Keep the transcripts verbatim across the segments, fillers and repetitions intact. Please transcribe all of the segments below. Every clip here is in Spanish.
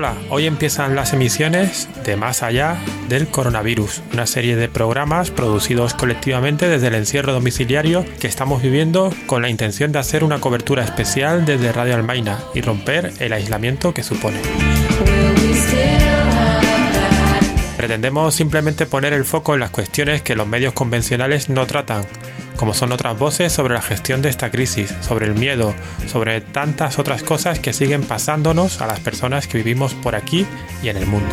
Hola, hoy empiezan las emisiones de Más Allá del Coronavirus, una serie de programas producidos colectivamente desde el encierro domiciliario que estamos viviendo con la intención de hacer una cobertura especial desde Radio Almaina y romper el aislamiento que supone. Pretendemos simplemente poner el foco en las cuestiones que los medios convencionales no tratan, como son otras voces sobre la gestión de esta crisis, sobre el miedo, sobre tantas otras cosas que siguen pasándonos a las personas que vivimos por aquí y en el mundo.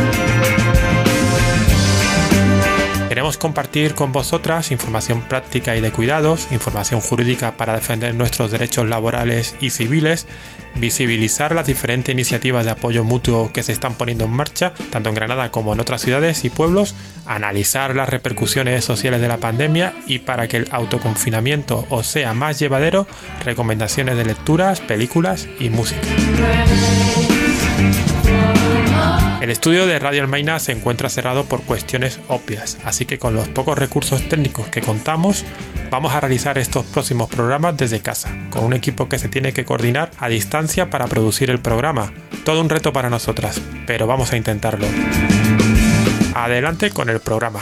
Queremos compartir con vosotras información práctica y de cuidados, información jurídica para defender nuestros derechos laborales y civiles, visibilizar las diferentes iniciativas de apoyo mutuo que se están poniendo en marcha, tanto en Granada como en otras ciudades y pueblos, analizar las repercusiones sociales de la pandemia y, para que el autoconfinamiento os sea más llevadero, recomendaciones de lecturas, películas y música. El estudio de Radio Almaina se encuentra cerrado por cuestiones obvias, así que con los pocos recursos técnicos que contamos, vamos a realizar estos próximos programas desde casa, con un equipo que se tiene que coordinar a distancia para producir el programa. Todo un reto para nosotras, pero vamos a intentarlo. Adelante con el programa.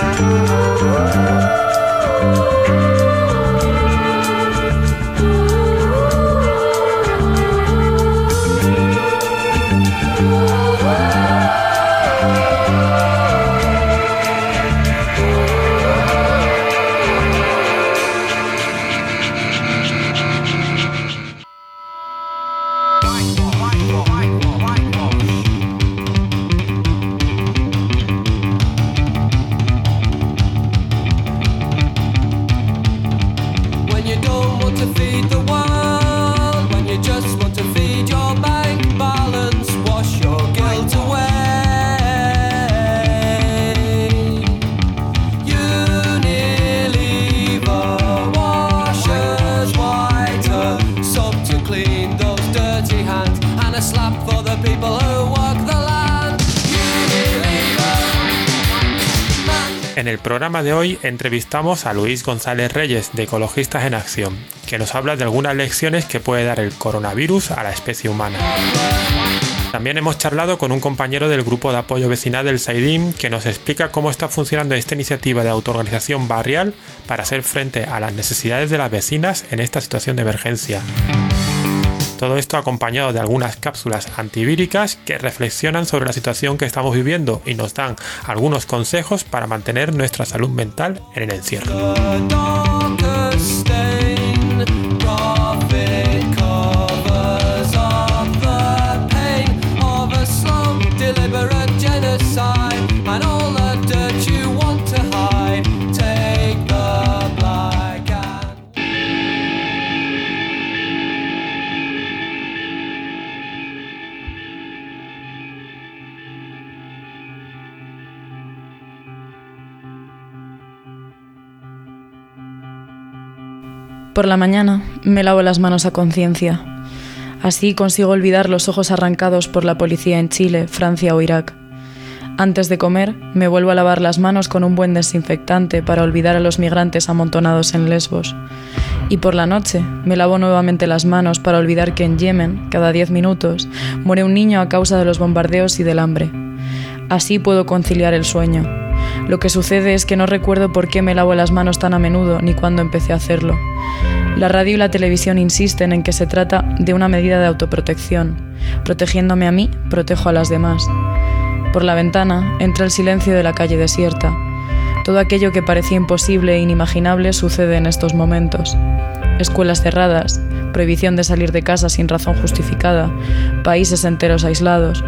En el programa de hoy entrevistamos a Luis González Reyes, de Ecologistas en Acción, que nos habla de algunas lecciones que puede dar el coronavirus a la especie humana. También hemos charlado con un compañero del grupo de apoyo vecinal del Saidín, que nos explica cómo está funcionando esta iniciativa de autoorganización barrial para hacer frente a las necesidades de las vecinas en esta situación de emergencia. Todo esto acompañado de algunas cápsulas antivíricas que reflexionan sobre la situación que estamos viviendo y nos dan algunos consejos para mantener nuestra salud mental en el encierro. Por la mañana me lavo las manos a conciencia. Así consigo olvidar los ojos arrancados por la policía en Chile, Francia o Irak. Antes de comer, me vuelvo a lavar las manos con un buen desinfectante para olvidar a los migrantes amontonados en Lesbos. Y por la noche, me lavo nuevamente las manos para olvidar que en Yemen, cada diez minutos, muere un niño a causa de los bombardeos y del hambre. Así puedo conciliar el sueño. Lo que sucede es que no recuerdo por qué me lavo las manos tan a menudo ni cuándo empecé a hacerlo. La radio y la televisión insisten en que se trata de una medida de autoprotección. Protegiéndome a mí, protejo a las demás. Por la ventana entra el silencio de la calle desierta. Todo aquello que parecía imposible e inimaginable sucede en estos momentos. Escuelas cerradas, prohibición de salir de casa sin razón justificada, países enteros aislados.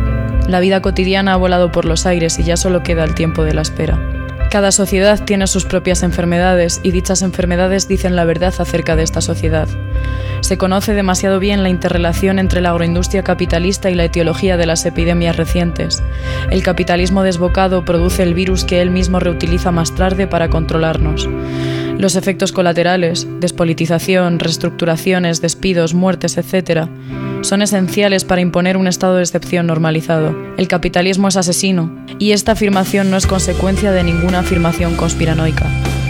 La vida cotidiana ha volado por los aires y ya solo queda el tiempo de la espera. Cada sociedad tiene sus propias enfermedades y dichas enfermedades dicen la verdad acerca de esta sociedad. Se conoce demasiado bien la interrelación entre la agroindustria capitalista y la etiología de las epidemias recientes. El capitalismo desbocado produce el virus que él mismo reutiliza más tarde para controlarnos. Los efectos colaterales, despolitización, reestructuraciones, despidos, muertes, etcétera, son esenciales para imponer un estado de excepción normalizado. El capitalismo es asesino, y esta afirmación no es consecuencia de ninguna afirmación conspiranoica.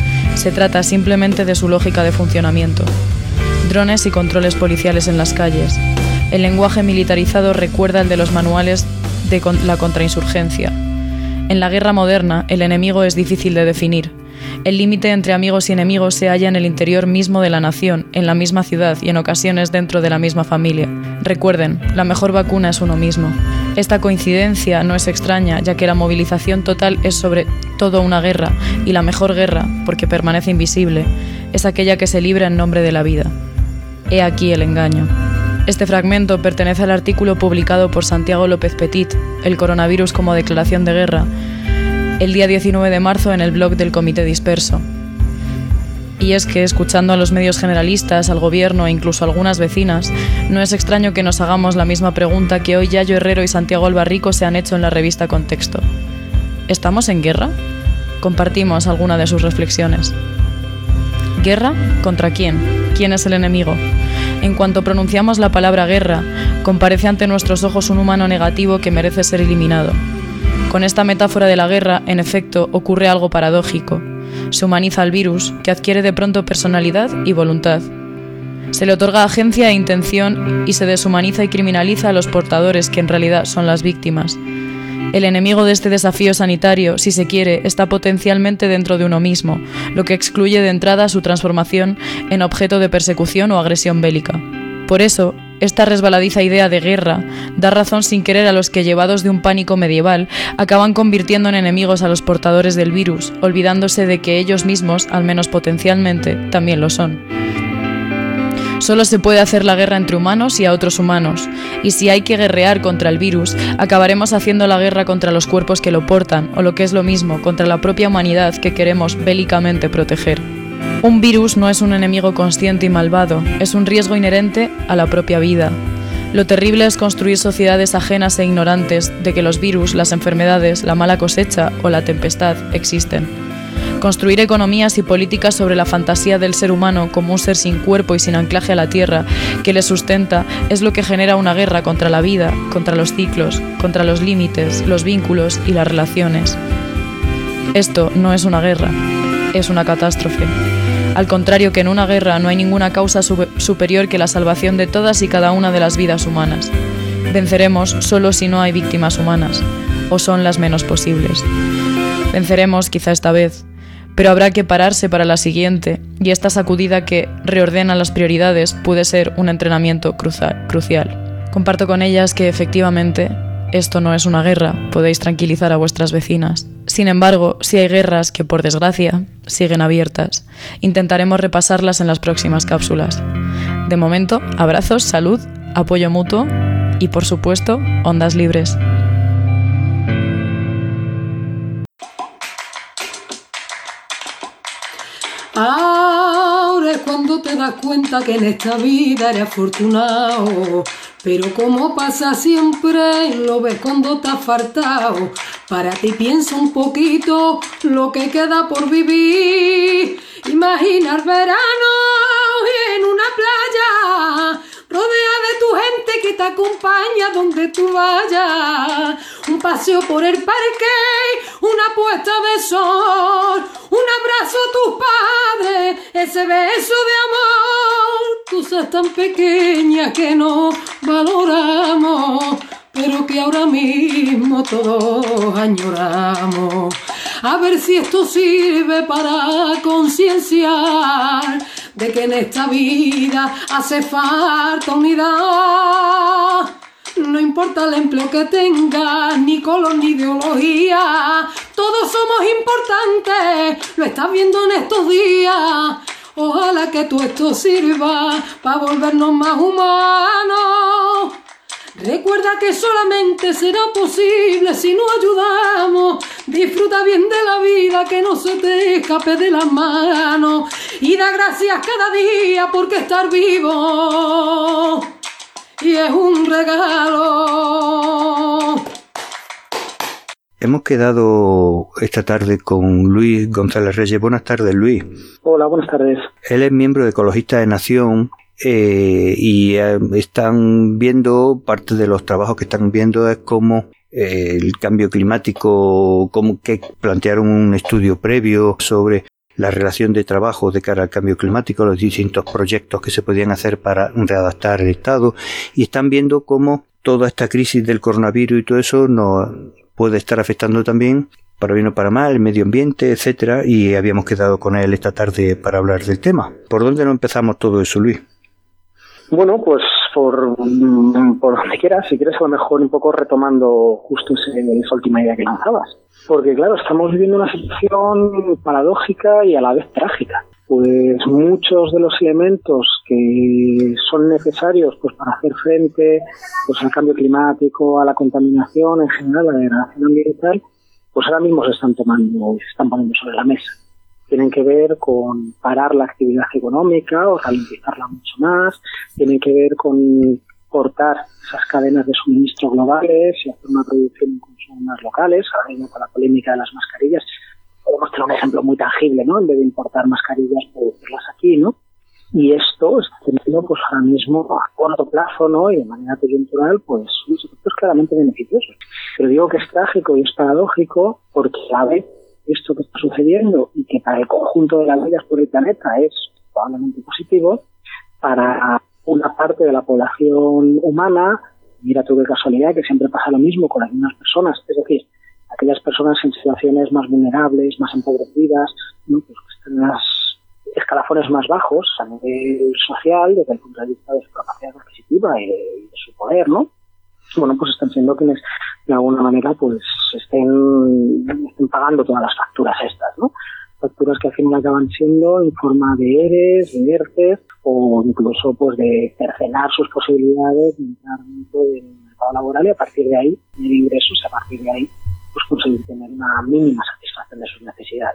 Se trata simplemente de su lógica de funcionamiento. Drones y controles policiales en las calles, El lenguaje militarizado recuerda el de los manuales de la contrainsurgencia. En la guerra moderna, el enemigo es difícil de definir. El límite entre amigos y enemigos se halla en el interior mismo de la nación, en la misma ciudad y en ocasiones dentro de la misma familia. Recuerden, la mejor vacuna es uno mismo. Esta coincidencia no es extraña, ya que la movilización total es sobre todo una guerra, y la mejor guerra, porque permanece invisible, es aquella que se libra en nombre de la vida. He aquí el engaño. Este fragmento pertenece al artículo publicado por Santiago López Petit, El coronavirus como declaración de guerra, el día diecinueve de marzo en el blog del Comité Disperso. Y es que, escuchando a los medios generalistas, al gobierno e incluso a algunas vecinas, no es extraño que nos hagamos la misma pregunta que hoy Yayo Herrero y Santiago Albarrico se han hecho en la revista Contexto. ¿Estamos en guerra? Compartimos alguna de sus reflexiones. ¿Guerra? ¿Contra quién? ¿Quién es el enemigo? En cuanto pronunciamos la palabra guerra, comparece ante nuestros ojos un humano negativo que merece ser eliminado. Con esta metáfora de la guerra, en efecto, ocurre algo paradójico. Se humaniza al virus, que adquiere de pronto personalidad y voluntad. Se le otorga agencia e intención y se deshumaniza y criminaliza a los portadores, que en realidad son las víctimas. El enemigo de este desafío sanitario, si se quiere, está potencialmente dentro de uno mismo, lo que excluye de entrada su transformación en objeto de persecución o agresión bélica. Por eso, esta resbaladiza idea de guerra da razón sin querer a los que, llevados de un pánico medieval, acaban convirtiendo en enemigos a los portadores del virus, olvidándose de que ellos mismos, al menos potencialmente, también lo son. Solo se puede hacer la guerra entre humanos y a otros humanos, y si hay que guerrear contra el virus, acabaremos haciendo la guerra contra los cuerpos que lo portan, o lo que es lo mismo, contra la propia humanidad que queremos bélicamente proteger. Un virus no es un enemigo consciente y malvado, es un riesgo inherente a la propia vida. Lo terrible es construir sociedades ajenas e ignorantes de que los virus, las enfermedades, la mala cosecha o la tempestad existen. Construir economías y políticas sobre la fantasía del ser humano como un ser sin cuerpo y sin anclaje a la tierra que le sustenta es lo que genera una guerra contra la vida, contra los ciclos, contra los límites, los vínculos y las relaciones. Esto no es una guerra, es una catástrofe. Al contrario que en una guerra no hay ninguna causa superior que la salvación de todas y cada una de las vidas humanas. Venceremos solo si no hay víctimas humanas, o son las menos posibles. Venceremos quizá esta vez, pero habrá que pararse para la siguiente, y esta sacudida que reordena las prioridades puede ser un entrenamiento crucial. Comparto con ellas que efectivamente esto no es una guerra, podéis tranquilizar a vuestras vecinas. Sin embargo, si hay guerras que, por desgracia, siguen abiertas, intentaremos repasarlas en las próximas cápsulas. De momento, abrazos, salud, apoyo mutuo y, por supuesto, ondas libres. Ahora es cuando te das cuenta que en esta vida eres afortunado, pero como pasa siempre, lo ves cuando te has fartado. Para ti piensa un poquito lo que queda por vivir. Imagina el verano en una playa, rodea de tu gente que te acompaña donde tú vayas. Un paseo por el parque, una puesta de sol, un abrazo a tus padres, ese beso de amor. Cosas tan pequeñas que no valoramos, pero que ahora mismo todos añoramos. A ver si esto sirve para concienciar de que en esta vida hace falta unidad. No importa el empleo que tengas, ni color ni ideología, todos somos importantes, lo estás viendo en estos días. Ojalá que todo esto sirva para volvernos más humanos. Recuerda que solamente será posible si nos ayudamos. Disfruta bien de la vida, que no se te escape de las manos. Y da gracias cada día porque estar vivo y es un regalo. Hemos quedado esta tarde con Luis González Reyes. Buenas tardes, Luis. Hola, buenas tardes. Él es miembro de Ecologistas en Acción eh, y eh, están viendo, parte de los trabajos que están viendo es cómo eh, el cambio climático, como que plantearon un estudio previo sobre la relación de trabajo de cara al cambio climático, los distintos proyectos que se podían hacer para readaptar el Estado, y están viendo cómo toda esta crisis del coronavirus y todo eso nos puede estar afectando también, para bien o para mal, el medio ambiente, etcétera, y habíamos quedado con él esta tarde para hablar del tema. ¿Por dónde no empezamos todo eso, Luis? Bueno, pues por, por donde quieras, si quieres a lo mejor un poco retomando justo ese, esa última idea que lanzabas. Porque claro, estamos viviendo una situación paradójica y a la vez trágica. Pues muchos de los elementos que son necesarios pues para hacer frente pues al cambio climático, a la contaminación en general, a la degradación ambiental, pues ahora mismo se están tomando y se están poniendo sobre la mesa. Tienen que ver con parar la actividad económica o ralentizarla mucho más, tienen que ver con cortar esas cadenas de suministro globales y hacer una producción y consumo más locales. Ahora mismo con la polémica de las mascarillas podemos tener un ejemplo muy tangible, ¿no? En vez de importar mascarillas, producirlas aquí, ¿no? Y esto está teniendo pues ahora mismo a corto plazo, ¿no? Y de manera coyuntural, pues unos efectos claramente beneficiosos. Pero digo que es trágico y es paradójico porque a vez esto que está sucediendo y que para el conjunto de las vidas por el planeta es probablemente positivo, para una parte de la población humana, mira tú qué casualidad que siempre pasa lo mismo con las mismas personas, es decir, aquellas personas en situaciones más vulnerables, más empobrecidas, ¿no? Pues que están en los escalafones más bajos a nivel social, desde el punto de vista de su capacidad adquisitiva y de, y de su poder, ¿no? Bueno, pues están siendo quienes de alguna manera pues estén, estén pagando todas las facturas estas, ¿no? Facturas que al final acaban siendo en forma de ERES, de ERTES o incluso pues de cercenar sus posibilidades de entrar dentro del mercado laboral y a partir de ahí tener ingresos, a partir de ahí pues conseguir tener una mínima satisfacción de sus necesidades.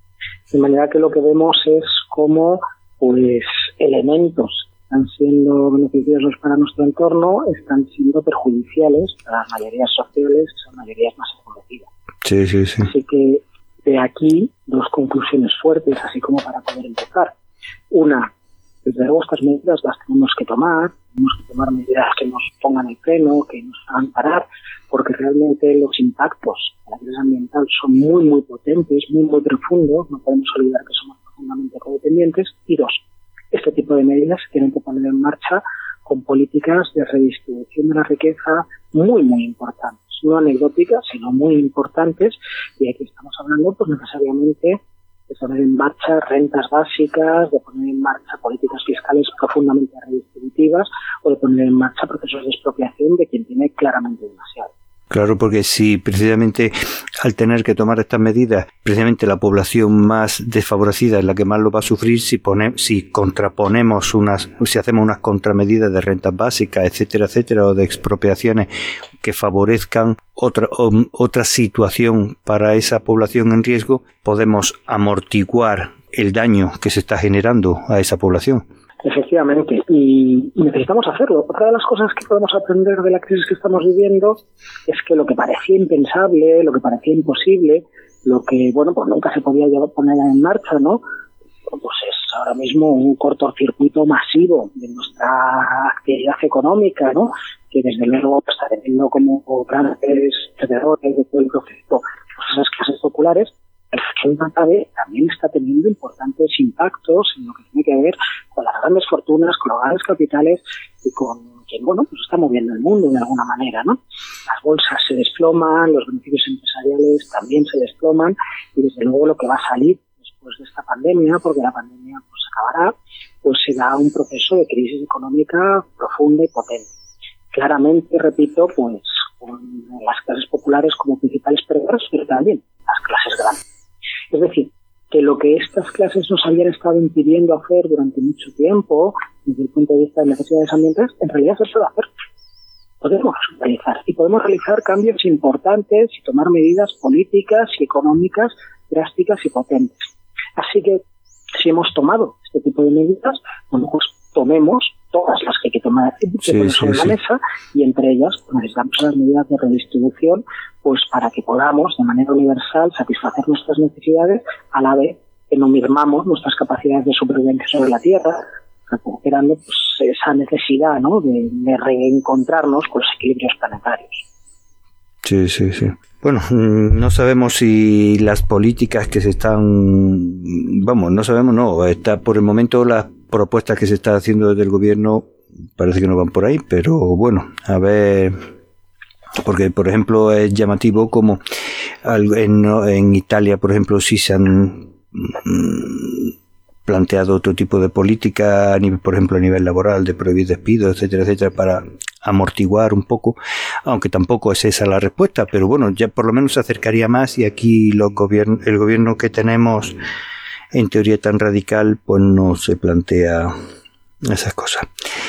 De manera que lo que vemos es cómo pues elementos están siendo beneficiosos para nuestro entorno, están siendo perjudiciales para las mayorías sociales, que son mayorías más empobrecidas. Sí, sí, sí. Así que de aquí dos conclusiones fuertes, así como para poder empezar. Una, desde luego estas medidas las tenemos que tomar, tenemos que tomar medidas que nos pongan el freno, que nos hagan parar, porque realmente los impactos de la crisis ambiental son muy, muy potentes, muy, muy profundos, no podemos olvidar que somos profundamente codependientes. Y dos, este tipo de medidas se tienen que poner en marcha con políticas de redistribución de la riqueza muy, muy importantes. No anecdóticas, sino muy importantes. Y aquí estamos hablando, pues necesariamente, de poner en marcha rentas básicas, de poner en marcha políticas fiscales profundamente redistributivas o de poner en marcha procesos de expropiación de quien tiene claramente demasiado. Claro, porque si precisamente al tener que tomar estas medidas, precisamente la población más desfavorecida es la que más lo va a sufrir, si pone, si contraponemos unas, si hacemos unas contramedidas de rentas básicas, etcétera, etcétera, o de expropiaciones que favorezcan otra, o, otra situación para esa población en riesgo, podemos amortiguar el daño que se está generando a esa población. Efectivamente, y necesitamos hacerlo. Otra de las cosas que podemos aprender de la crisis que estamos viviendo es que lo que parecía impensable, lo que parecía imposible, lo que, bueno, pues nunca se podía poner en marcha, ¿no? Pues es ahora mismo un cortocircuito masivo de nuestra actividad económica, ¿no? Que desde luego está teniendo como grandes perdedores de todo el proceso, pues esas clases populares. El G V también está teniendo importantes impactos en lo que tiene que ver con las grandes fortunas, con los grandes capitales y con quien, bueno, pues está moviendo el mundo de alguna manera, ¿no? Las bolsas se desploman, los beneficios empresariales también se desploman y desde luego lo que va a salir después de esta pandemia, porque la pandemia pues acabará, pues será un proceso de crisis económica profunda y potente. Claramente, repito, pues con las clases populares como principales perdedoras, pero también las clases grandes. Es decir, que lo que estas clases nos habían estado impidiendo hacer durante mucho tiempo, desde el punto de vista de necesidades ambientales, en realidad se puede hacer. Podemos realizar. Y podemos realizar cambios importantes y tomar medidas políticas y económicas drásticas y potentes. Así que, si hemos tomado este tipo de medidas, bueno, pues tomemos todas las que hay que tomar que sí, poner sí, sobre sí. la mesa, y entre ellas pues, necesitamos las medidas de redistribución pues para que podamos de manera universal satisfacer nuestras necesidades a la vez que no mermamos nuestras capacidades de supervivencia sobre la Tierra, recuperando pues, esa necesidad, ¿no? de, de reencontrarnos con los equilibrios planetarios. Sí, sí, sí. Bueno, no sabemos si las políticas que se están, vamos, no sabemos, no, está por el momento las propuestas que se están haciendo desde el gobierno parece que no van por ahí, pero bueno, a ver, porque por ejemplo es llamativo como en, en Italia, por ejemplo, sí se han planteado otro tipo de política, por ejemplo a nivel laboral, de prohibir despidos, etcétera, etcétera, para amortiguar un poco, aunque tampoco es esa la respuesta, pero bueno, ya por lo menos se acercaría más, y aquí los gobierno, el gobierno que tenemos en teoría tan radical, pues no se plantea esas cosas.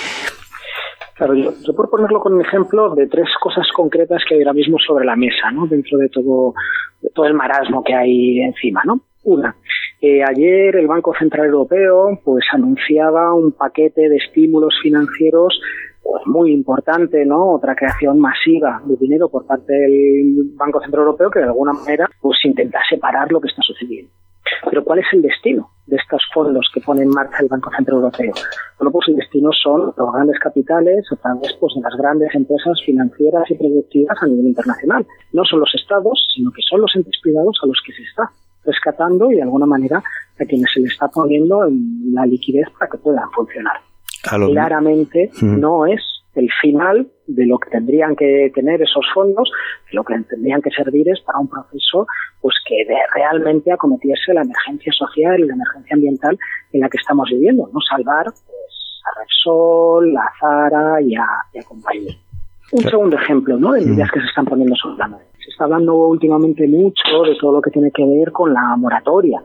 Claro, yo, yo por ponerlo con un ejemplo de tres cosas concretas que hay ahora mismo sobre la mesa, ¿no? Dentro de todo, de todo el marasmo que hay encima, ¿no? Una, eh, ayer el Banco Central Europeo pues anunciaba un paquete de estímulos financieros pues muy importante, ¿no? Otra creación masiva de dinero por parte del Banco Central Europeo que de alguna manera pues intenta separar lo que está sucediendo. Pero ¿cuál es el destino de estos fondos que pone en marcha el Banco Central Europeo? Bueno, pues el destino son los grandes capitales a través pues, de las grandes empresas financieras y productivas a nivel internacional. No son los estados, sino que son los entes privados a los que se está rescatando y de alguna manera a quienes se le está poniendo la liquidez para que puedan funcionar. Lo... Claramente mm. no es el final de lo que tendrían que tener esos fondos, lo que tendrían que servir es para un proceso pues que de, realmente acometiese la emergencia social y la emergencia ambiental en la que estamos viviendo, no salvar pues, a Repsol, a Zara y a, y a compañía. Un segundo ejemplo, ¿no?, de medidas que se están poniendo sobre la mesa. Se está hablando últimamente mucho de todo lo que tiene que ver con la moratoria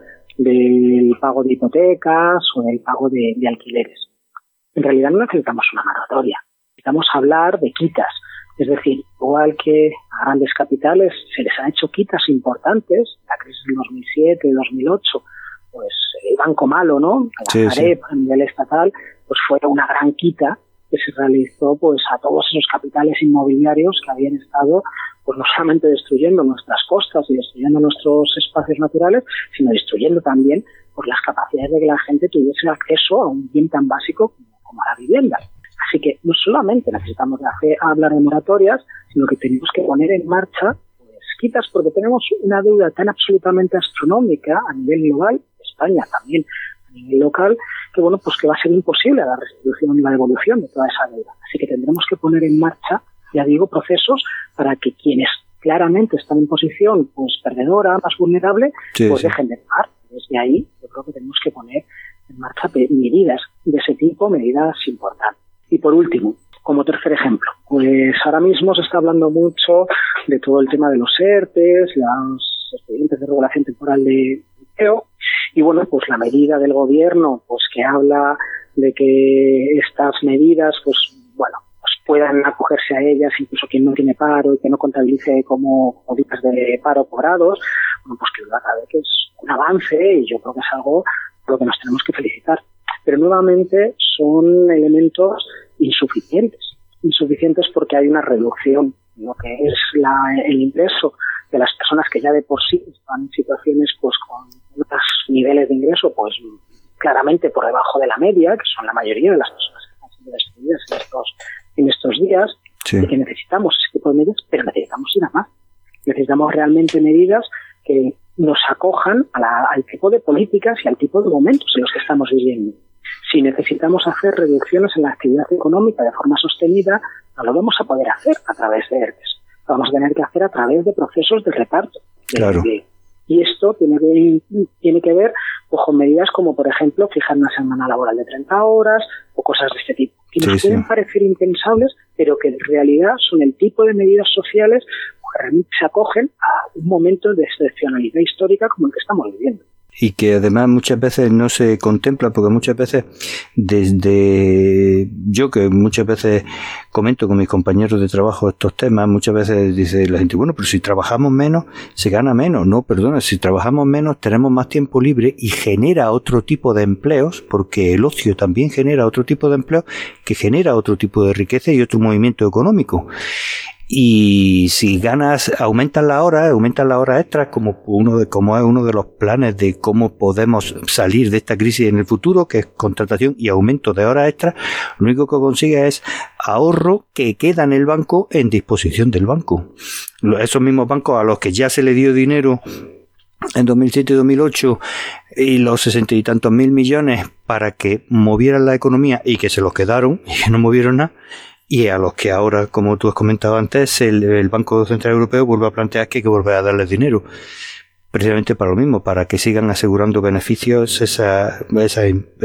del pago de hipotecas o del pago de, de alquileres. En realidad no necesitamos una moratoria. Necesitamos hablar de quitas. Es decir, igual que a grandes capitales se les han hecho quitas importantes, la crisis del dos mil siete, dos mil ocho, pues el Banco Malo, ¿no? La sí, Sareb sí. a nivel estatal, pues fue una gran quita que se realizó pues a todos esos capitales inmobiliarios que habían estado pues no solamente destruyendo nuestras costas y destruyendo nuestros espacios naturales, sino destruyendo también pues las capacidades de que la gente tuviese acceso a un bien tan básico como, como la vivienda. Así que no solamente necesitamos de hacer, hablar de moratorias, sino que tenemos que poner en marcha pues, quitas, porque tenemos una deuda tan absolutamente astronómica a nivel global, España también a nivel local, que bueno, pues que va a ser imposible la restitución y la devolución de toda esa deuda. Así que tendremos que poner en marcha, ya digo, procesos para que quienes claramente están en posición pues perdedora, más vulnerable, sí, pues sí. dejen de pagar. Desde ahí yo creo que tenemos que poner en marcha medidas de ese tipo, medidas importantes. Y por último, como tercer ejemplo, pues ahora mismo se está hablando mucho de todo el tema de los ERTES, los expedientes de regulación temporal de empleo, y bueno, pues la medida del gobierno, pues que habla de que estas medidas, pues bueno, pues puedan acogerse a ellas incluso quien no tiene paro y que no contabilice como días de paro cobrados, bueno, pues que verdad que es un avance y yo creo que es algo por lo que nos tenemos que felicitar. Pero nuevamente son elementos insuficientes, insuficientes porque hay una reducción en lo que es la, el ingreso de las personas que ya de por sí están en situaciones pues con unos niveles de ingreso pues claramente por debajo de la media, que son la mayoría de las personas que están siendo despedidas en estos, en estos días, sí. Y que necesitamos ese tipo de medidas, pero necesitamos ir a más. Necesitamos realmente medidas que nos acojan a la, al tipo de políticas y al tipo de momentos en los que estamos viviendo. Si necesitamos hacer reducciones en la actividad económica de forma sostenida, no lo vamos a poder hacer a través de ERTES. Lo vamos a tener que hacer a través de procesos de reparto. De claro. empleo. Y esto tiene que, tiene que ver pues, con medidas como, por ejemplo, fijar una semana laboral de treinta horas o cosas de este tipo. Que nos sí, pueden sí. parecer impensables, pero que en realidad son el tipo de medidas sociales que realmente se acogen a un momento de excepcionalidad histórica como el que estamos viviendo. Y que además muchas veces no se contempla, porque muchas veces desde yo que muchas veces comento con mis compañeros de trabajo estos temas, muchas veces dice la gente, bueno, pero si trabajamos menos se gana menos. No, perdona, si trabajamos menos tenemos más tiempo libre y genera otro tipo de empleos, porque el ocio también genera otro tipo de empleo que genera otro tipo de riqueza y otro movimiento económico. y si ganas, aumentas la hora, aumentas la hora extra como uno de, como es uno de los planes de cómo podemos salir de esta crisis en el futuro, que es contratación y aumento de horas extras. Lo único que consigue es ahorro que queda en el banco en disposición del banco. Esos mismos bancos a los que ya se le dio dinero en dos mil siete y dos mil ocho y los sesenta y tantos mil millones para que movieran la economía y que se los quedaron y que no movieron nada, y a los que ahora, como tú has comentado antes, el, el Banco Central Europeo vuelve a plantear que hay que volver a darles dinero, precisamente para lo mismo, para que sigan asegurando beneficios esa, esa,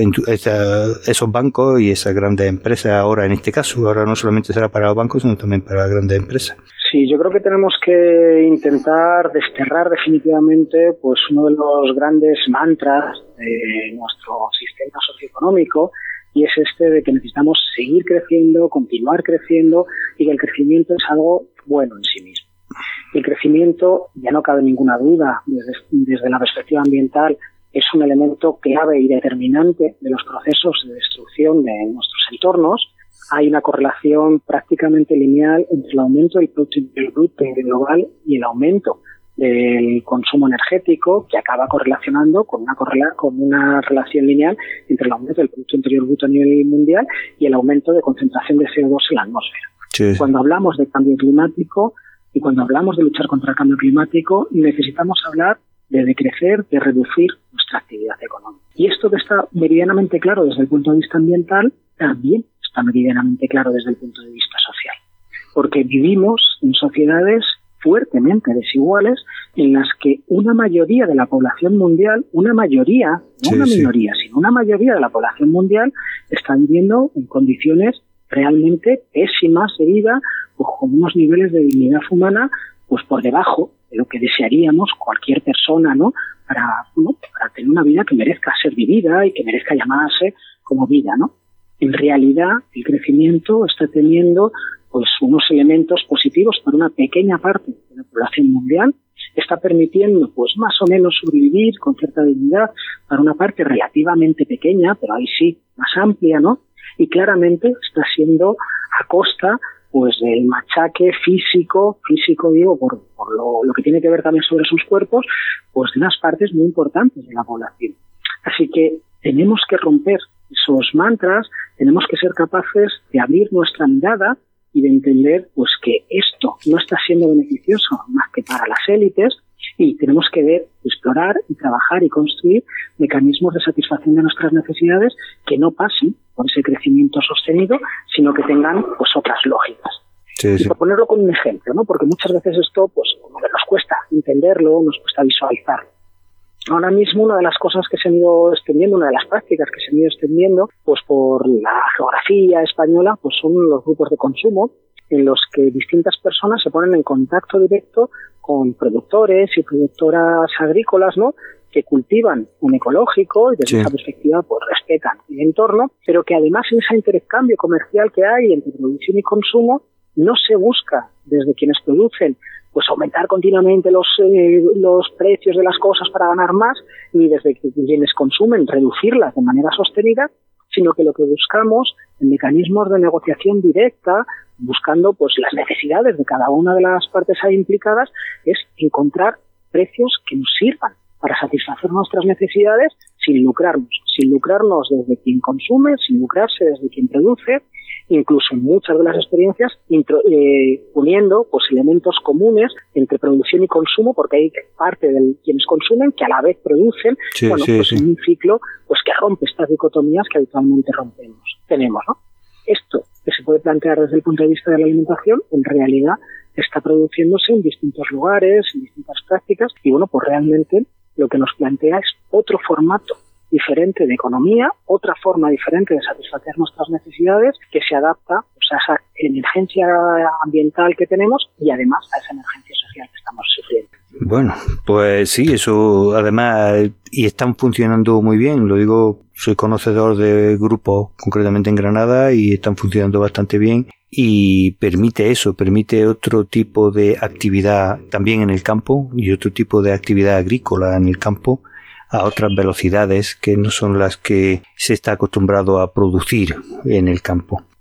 esa, esos bancos y esas grandes empresas ahora en este caso. Ahora no solamente será para los bancos, sino también para las grandes empresas. Sí, yo creo que tenemos que intentar desterrar definitivamente pues uno de los grandes mantras de nuestro sistema socioeconómico, y es este de que necesitamos seguir creciendo, continuar creciendo, y que el crecimiento es algo bueno en sí mismo. El crecimiento, ya no cabe ninguna duda, desde, desde la perspectiva ambiental, es un elemento clave y determinante de los procesos de destrucción de nuestros entornos. Hay una correlación prácticamente lineal entre el aumento del Producto Interior Bruto global y el aumento del consumo energético, que acaba correlacionando con una correla, con una relación lineal entre el aumento del Producto Interior Bruto a nivel mundial y el aumento de concentración de C O dos en la atmósfera. Sí. Cuando hablamos de cambio climático y cuando hablamos de luchar contra el cambio climático, necesitamos hablar de decrecer, de reducir nuestra actividad económica. Y esto que está meridianamente claro desde el punto de vista ambiental, también está meridianamente claro desde el punto de vista social. Porque vivimos en sociedades fuertemente desiguales en las que una mayoría de la población mundial, una mayoría, no sí, una minoría, sí. sino una mayoría de la población mundial está viviendo en condiciones realmente pésimas de vida, pues con unos niveles de dignidad humana pues por debajo de lo que desearíamos cualquier persona, ¿no? Para, ¿no? para tener una vida que merezca ser vivida y que merezca llamarse como vida, ¿no? En realidad, el crecimiento está teniendo pues unos elementos positivos para una pequeña parte de la población mundial, está permitiendo pues más o menos sobrevivir con cierta dignidad para una parte relativamente pequeña, pero ahí sí, más amplia, ¿no? Y claramente está siendo a costa pues del machaque físico, físico digo, por, por lo, lo que tiene que ver también sobre sus cuerpos, pues de unas partes muy importantes de la población. Así que tenemos que romper esos mantras, tenemos que ser capaces de abrir nuestra mirada y de entender pues que esto no está siendo beneficioso más que para las élites, y tenemos que ver, explorar y trabajar y construir mecanismos de satisfacción de nuestras necesidades que no pasen por ese crecimiento sostenido, sino que tengan pues otras lógicas. Sí, y sí. Por ponerlo con un ejemplo, ¿no? Porque muchas veces esto pues como que nos cuesta entenderlo, nos cuesta visualizarlo. Ahora mismo una de las cosas que se han ido extendiendo, una de las prácticas que se han ido extendiendo, pues por la geografía española, pues son los grupos de consumo en los que distintas personas se ponen en contacto directo con productores y productoras agrícolas, ¿no? Que cultivan un ecológico y desde sí. esa perspectiva pues respetan el entorno, pero que además en ese intercambio comercial que hay entre producción y consumo no se busca desde quienes producen pues aumentar continuamente los eh, los precios de las cosas para ganar más, ni desde quienes consumen reducirlas de manera sostenida, sino que lo que buscamos en mecanismos de negociación directa, buscando pues las necesidades de cada una de las partes ahí implicadas, es encontrar precios que nos sirvan para satisfacer nuestras necesidades sin lucrarnos, sin lucrarnos desde quien consume, sin lucrarse desde quien produce, incluso en muchas de las experiencias intro, eh, uniendo pues elementos comunes entre producción y consumo, porque hay parte de quienes consumen que a la vez producen, sí, bueno, sí, pues sí. en un ciclo pues que rompe estas dicotomías que habitualmente rompemos, tenemos, ¿no? Esto que se puede plantear desde el punto de vista de la alimentación, en realidad está produciéndose en distintos lugares, en distintas prácticas, y bueno, pues realmente lo que nos plantea es otro formato diferente de economía, otra forma diferente de satisfacer nuestras necesidades que se adapta pues, a esa emergencia ambiental que tenemos y además a esa emergencia social que estamos sufriendo. Bueno, pues sí, eso además, y están funcionando muy bien, lo digo, soy conocedor de grupos concretamente en Granada y están funcionando bastante bien y permite eso, permite otro tipo de actividad también en el campo y otro tipo de actividad agrícola en el campo a otras velocidades que no son las que se está acostumbrado a producir en el campo.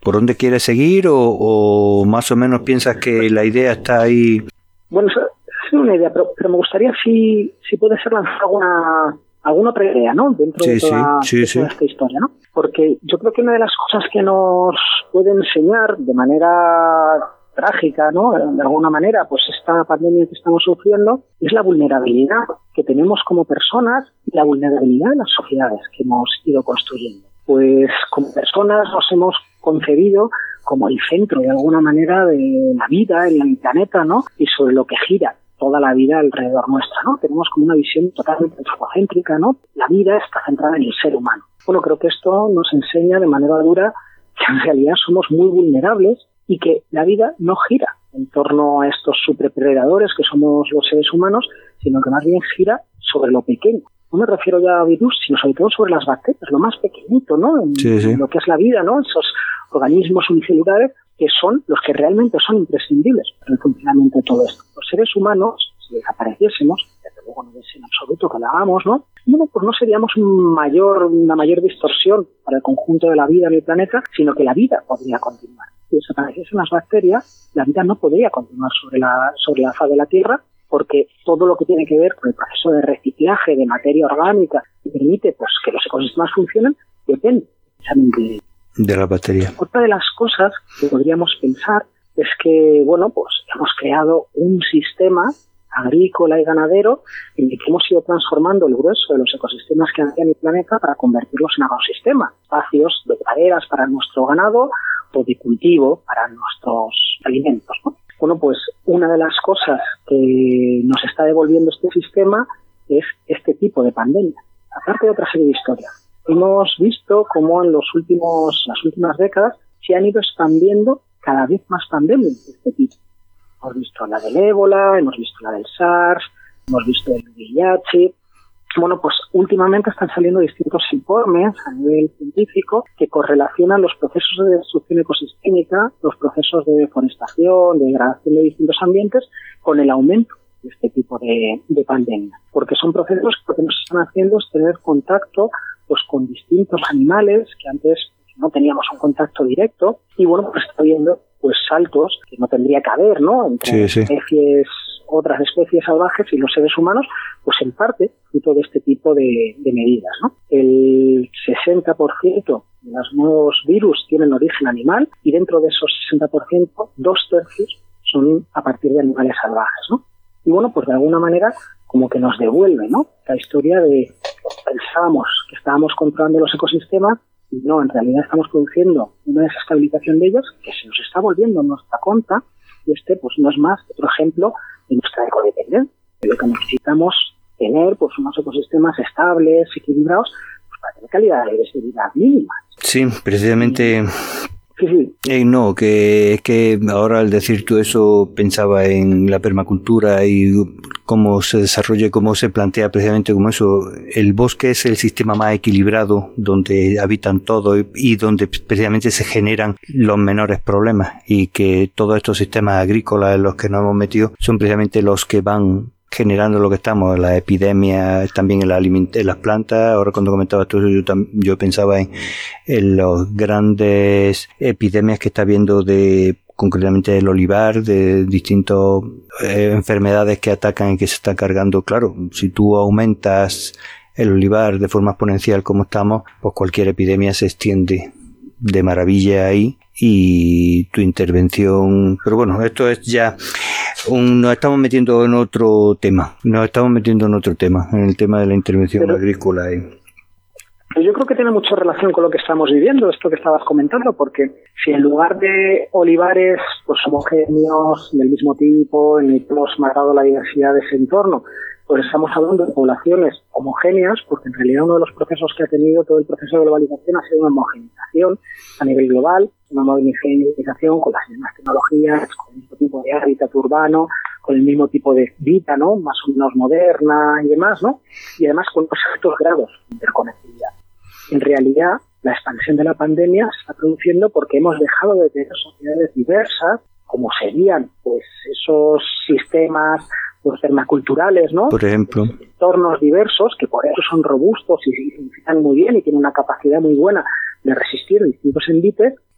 por dónde quieres seguir o, o más o menos piensas que la idea está ahí? Bueno, esa es una idea, pero, pero me gustaría si, si puede ser lanzar alguna, alguna otra idea, ¿no? Dentro sí, de toda, sí, sí, de toda sí. esta historia, ¿no? Porque yo creo que una de las cosas que nos puede enseñar de manera trágica, ¿no? De alguna manera, pues esta pandemia que estamos sufriendo es la vulnerabilidad que tenemos como personas y la vulnerabilidad de las sociedades que hemos ido construyendo. Pues como personas nos hemos concebido como el centro de alguna manera de la vida en el planeta, ¿no? Y sobre lo que gira toda la vida alrededor nuestra, ¿no? Tenemos como una visión totalmente antropocéntrica, ¿no? La vida está centrada en el ser humano. Bueno, creo que esto nos enseña de manera dura que en realidad somos muy vulnerables y que la vida no gira en torno a estos superpredadores que somos los seres humanos, sino que más bien gira sobre lo pequeño. No me refiero ya a virus, sino sobre todo sobre las bacterias, lo más pequeñito, ¿no? En, sí, sí. en lo que es la vida, ¿no? Esos organismos unicelulares que son los que realmente son imprescindibles para el funcionamiento de todo esto. Los seres humanos, si desapareciésemos, desde luego no es en absoluto que lo hagamos, ¿no? Bueno, pues no seríamos un mayor, una mayor distorsión para el conjunto de la vida en el planeta, sino que la vida podría continuar. Si desapareciesen las bacterias, la vida no podría continuar sobre la, sobre la faz de la Tierra, porque todo lo que tiene que ver con el proceso de reciclaje de materia orgánica que permite pues que los ecosistemas funcionen, depende precisamente de, de la bacteria. Otra de las cosas que podríamos pensar es que, bueno, pues hemos creado un sistema agrícola y ganadero en el que hemos ido transformando el grueso de los ecosistemas que hay en el planeta para convertirlos en ecosistemas, espacios de praderas para nuestro ganado o de cultivo para nuestros alimentos, ¿no? Bueno, pues una de las cosas que nos está devolviendo este sistema es este tipo de pandemia, aparte de otra serie de historias. Hemos visto cómo en los últimos, las últimas décadas se han ido expandiendo cada vez más pandemias de este tipo. Hemos visto la del ébola, hemos visto la del SARS, hemos visto el V I H. Bueno, pues últimamente están saliendo distintos informes a nivel científico que correlacionan los procesos de destrucción ecosistémica, los procesos de deforestación, de degradación de distintos ambientes, con el aumento de este tipo de, de pandemia. Porque son procesos que lo que nos están haciendo es tener contacto pues con distintos animales que antes no teníamos un contacto directo, y bueno, pues está habiendo pues saltos que no tendría que haber, ¿no? Entre sí, sí. especies, otras especies salvajes y los seres humanos, pues en parte fruto de este tipo de, de medidas, ¿no? El sesenta por ciento de los nuevos virus tienen origen animal, y dentro de esos sesenta por ciento, dos tercios son a partir de animales salvajes, ¿no? Y bueno, pues de alguna manera como que nos devuelve, ¿no? La historia de pensábamos que estábamos controlando los ecosistemas, y no, en realidad estamos produciendo una desestabilización de ellos que se nos está volviendo en nuestra contra, y este pues no es más que otro ejemplo de nuestra ecodependencia, de lo que necesitamos tener pues unos ecosistemas estables, equilibrados, pues para tener calidad de vida mínima. Sí, precisamente. Sí, sí. Eh, no, que es que ahora al decir tú eso pensaba en la permacultura y cómo se desarrolla, cómo se plantea precisamente como eso. El bosque es el sistema más equilibrado donde habitan todos y donde precisamente se generan los menores problemas, y que todos estos sistemas agrícolas en los que nos hemos metido son precisamente los que van generando lo que estamos, las epidemias también en, la aliment- en las plantas. Ahora cuando comentabas tú, yo, tam- yo pensaba en, en las grandes epidemias que está habiendo de, concretamente del olivar, de distintas eh, enfermedades que atacan y que se está cargando. Claro, si tú aumentas el olivar de forma exponencial como estamos, pues cualquier epidemia se extiende de maravilla ahí, y tu intervención. Pero bueno, esto es ya un, nos estamos metiendo en otro tema, nos estamos metiendo en otro tema, en el tema de la intervención Pero, agrícola. Y... yo creo que tiene mucha relación con lo que estamos viviendo, esto que estabas comentando, porque si en lugar de olivares pues homogéneos, del mismo tipo, en el que hemos matado la diversidad de ese entorno, pues estamos hablando de poblaciones homogéneas, porque en realidad uno de los procesos que ha tenido todo el proceso de globalización ha sido una homogenización a nivel global, una homogenización con las mismas tecnologías, con el mismo tipo de hábitat urbano, con el mismo tipo de vida, ¿no? Más o menos moderna y demás, ¿no? Y además con los altos grados de interconectividad. En realidad, la expansión de la pandemia se está produciendo porque hemos dejado de tener sociedades diversas, como serían pues esos sistemas pues permaculturales, ¿no? Por ejemplo. Entornos diversos que por eso son robustos y, y funcionan muy bien y tienen una capacidad muy buena de resistir distintos envites,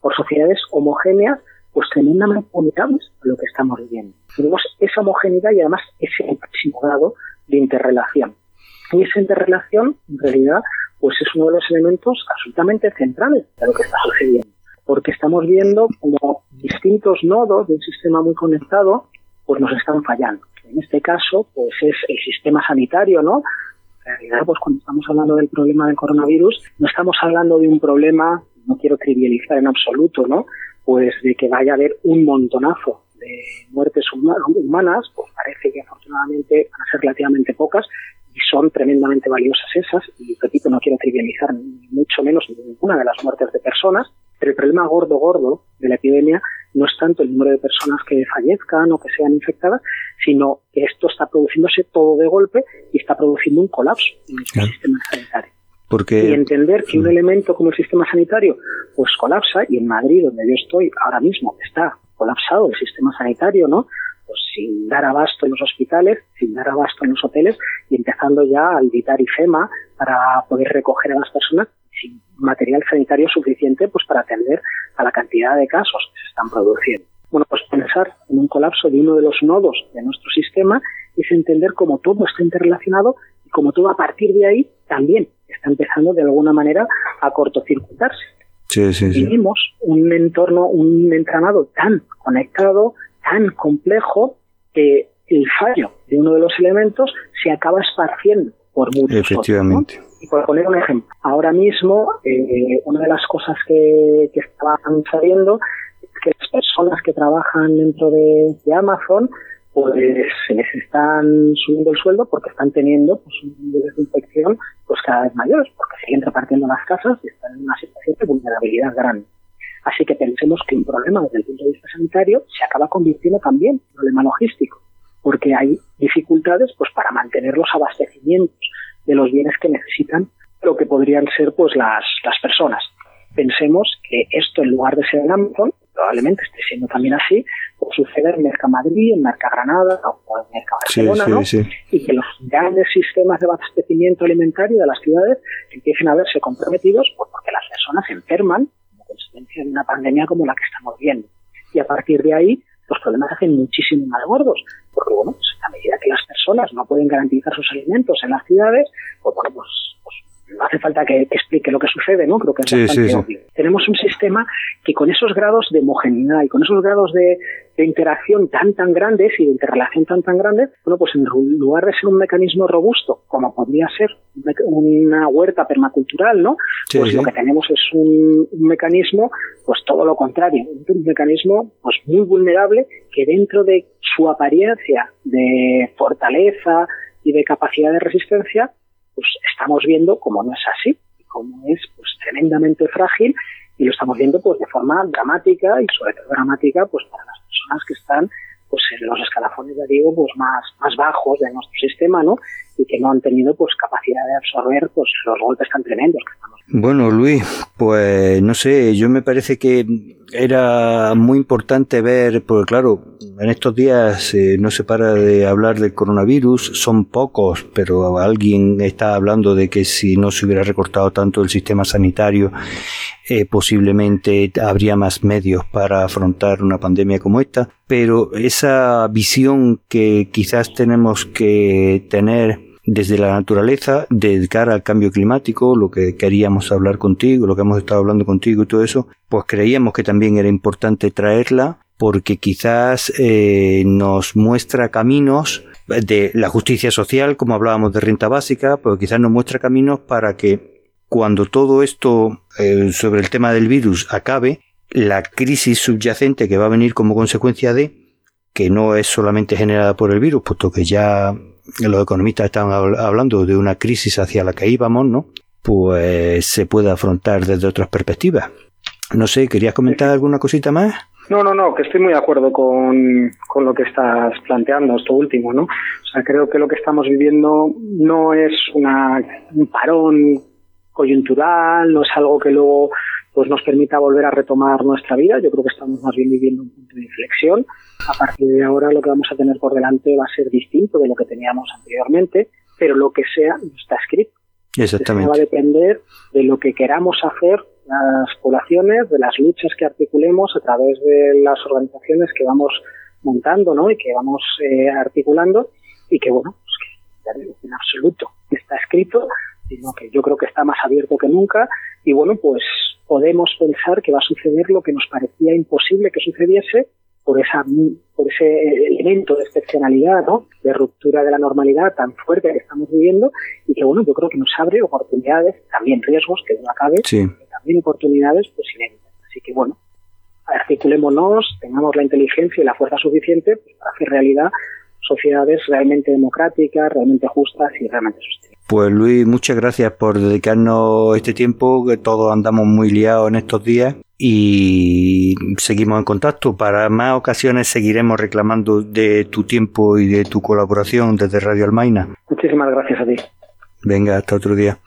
por sociedades homogéneas, pues tremendamente vulnerables a lo que estamos viviendo. Tenemos esa homogeneidad y además ese máximo grado de interrelación. Y esa interrelación, en realidad, pues es uno de los elementos absolutamente centrales de lo que está sucediendo. Porque estamos viendo como distintos nodos de un sistema muy conectado, pues nos están fallando. En este caso, pues es el sistema sanitario, ¿no? En realidad, pues cuando estamos hablando del problema del coronavirus, no estamos hablando de un problema, no quiero trivializar en absoluto, ¿no? Pues de que vaya a haber un montonazo de muertes humanas, pues parece que afortunadamente van a ser relativamente pocas y son tremendamente valiosas esas, y repito, no quiero trivializar ni mucho menos ninguna de las muertes de personas, pero el problema gordo gordo de la epidemia no es tanto el número de personas que fallezcan o que sean infectadas, sino que esto está produciéndose todo de golpe y está produciendo un colapso en el claro. sistema sanitario. Porque, y entender que un elemento como el sistema sanitario pues colapsa, y en Madrid, donde yo estoy ahora mismo, está colapsado el sistema sanitario, ¿no? Pues sin dar abasto en los hospitales, sin dar abasto en los hoteles, y empezando ya a habilitar IFEMA para poder recoger a las personas sin material sanitario suficiente pues para atender a la cantidad de casos que se están produciendo. Bueno, pues pensar en un colapso de uno de los nodos de nuestro sistema es entender cómo todo está interrelacionado y cómo todo a partir de ahí también está empezando de alguna manera a cortocircuitarse. Sí, sí, sí. Vivimos un entorno, un entramado tan conectado, tan complejo, que el fallo de uno de los elementos se acaba esparciendo por muchos Efectivamente. otros, ¿no? Y por poner un ejemplo, ahora mismo eh, una de las cosas que, que estaban saliendo es que las personas que trabajan dentro de, de Amazon pues se les están subiendo el sueldo porque están teniendo pues un nivel de infección pues cada vez mayores, porque siguen repartiendo las casas y están en una situación de vulnerabilidad grande. Así que pensemos que un problema desde el punto de vista sanitario se acaba convirtiendo también en un problema logístico, porque hay dificultades pues para mantener los abastecimientos de los bienes que necesitan lo que podrían ser pues las, las personas. Pensemos que esto, en lugar de ser en Amazon, probablemente esté siendo también así, pues sucede en Mercamadrid, en Mercagranada o en Mercabarcelona, sí, sí, ¿no? Sí. Y que los grandes sistemas de abastecimiento alimentario de las ciudades empiecen a verse comprometidos pues porque las personas se enferman como consecuencia de una pandemia como la que estamos viendo. Y a partir de ahí, los problemas se hacen muchísimo más gordos, porque bueno, pues a medida que las personas no pueden garantizar sus alimentos en las ciudades, pues bueno, pues, pues no hace falta que, que explique lo que sucede, ¿no? Creo que es sí, bastante sí, obvio. Sí. Tenemos un sistema que con esos grados de homogeneidad y con esos grados de, de interacción tan tan grandes y de interrelación tan tan grandes, bueno, pues en lugar de ser un mecanismo robusto, como podría ser una huerta permacultural, ¿no? Sí, pues sí. Lo que tenemos es un, un mecanismo, pues todo lo contrario, un mecanismo pues muy vulnerable que dentro de su apariencia de fortaleza y de capacidad de resistencia, pues estamos viendo cómo no es así, cómo es pues tremendamente frágil, y lo estamos viendo pues de forma dramática y sobre todo dramática pues para las personas que están pues en los escalafones, ya digo, pues más, más bajos de nuestro sistema, ¿no? Y que no han tenido pues capacidad de absorber pues los golpes tan tremendos que estamos viendo. Bueno, Luis, pues no sé, yo me parece que era muy importante ver, porque claro, en estos días eh, no se para de hablar del coronavirus, son pocos, pero alguien está hablando de que si no se hubiera recortado tanto el sistema sanitario, eh, posiblemente habría más medios para afrontar una pandemia como esta, pero esa visión que quizás tenemos que tener desde la naturaleza, de cara al cambio climático, lo que queríamos hablar contigo, lo que hemos estado hablando contigo y todo eso, pues creíamos que también era importante traerla porque quizás eh, nos muestra caminos de la justicia social, como hablábamos de renta básica, pues quizás nos muestra caminos para que cuando todo esto eh, sobre el tema del virus acabe, la crisis subyacente que va a venir como consecuencia de, que no es solamente generada por el virus, puesto que ya los economistas están hablando de una crisis hacia la que íbamos, ¿no? Pues se puede afrontar desde otras perspectivas. No sé, ¿querías comentar alguna cosita más? No, no, no, que estoy muy de acuerdo con, con lo que estás planteando, esto último, ¿no? O sea, creo que lo que estamos viviendo no es una, un parón coyuntural, no es algo que luego pues nos permita volver a retomar nuestra vida. Yo creo que estamos más bien viviendo un punto de inflexión. A partir de ahora lo que vamos a tener por delante va a ser distinto de lo que teníamos anteriormente, pero lo que sea no está escrito. Exactamente. Va a depender de lo que queramos hacer las poblaciones, de las luchas que articulemos a través de las organizaciones que vamos montando, ¿no? Y que vamos eh, articulando, y que, bueno, pues que en absoluto está escrito, sino que yo creo que está más abierto que nunca, y bueno, pues podemos pensar que va a suceder lo que nos parecía imposible que sucediese por esa por ese elemento de excepcionalidad, ¿no? De ruptura de la normalidad tan fuerte que estamos viviendo, y que, bueno, yo creo que nos abre oportunidades, también riesgos, que no acabe, sí. pero también oportunidades pues inéditas. Así que, bueno, articulémonos, tengamos la inteligencia y la fuerza suficiente pues, para hacer realidad sociedades realmente democráticas, realmente justas y realmente sostenibles. Pues Luis, muchas gracias por dedicarnos este tiempo, que todos andamos muy liados en estos días, y seguimos en contacto. Para más ocasiones seguiremos reclamando de tu tiempo y de tu colaboración desde Radio Almaina. Muchísimas gracias a ti. Venga, hasta otro día.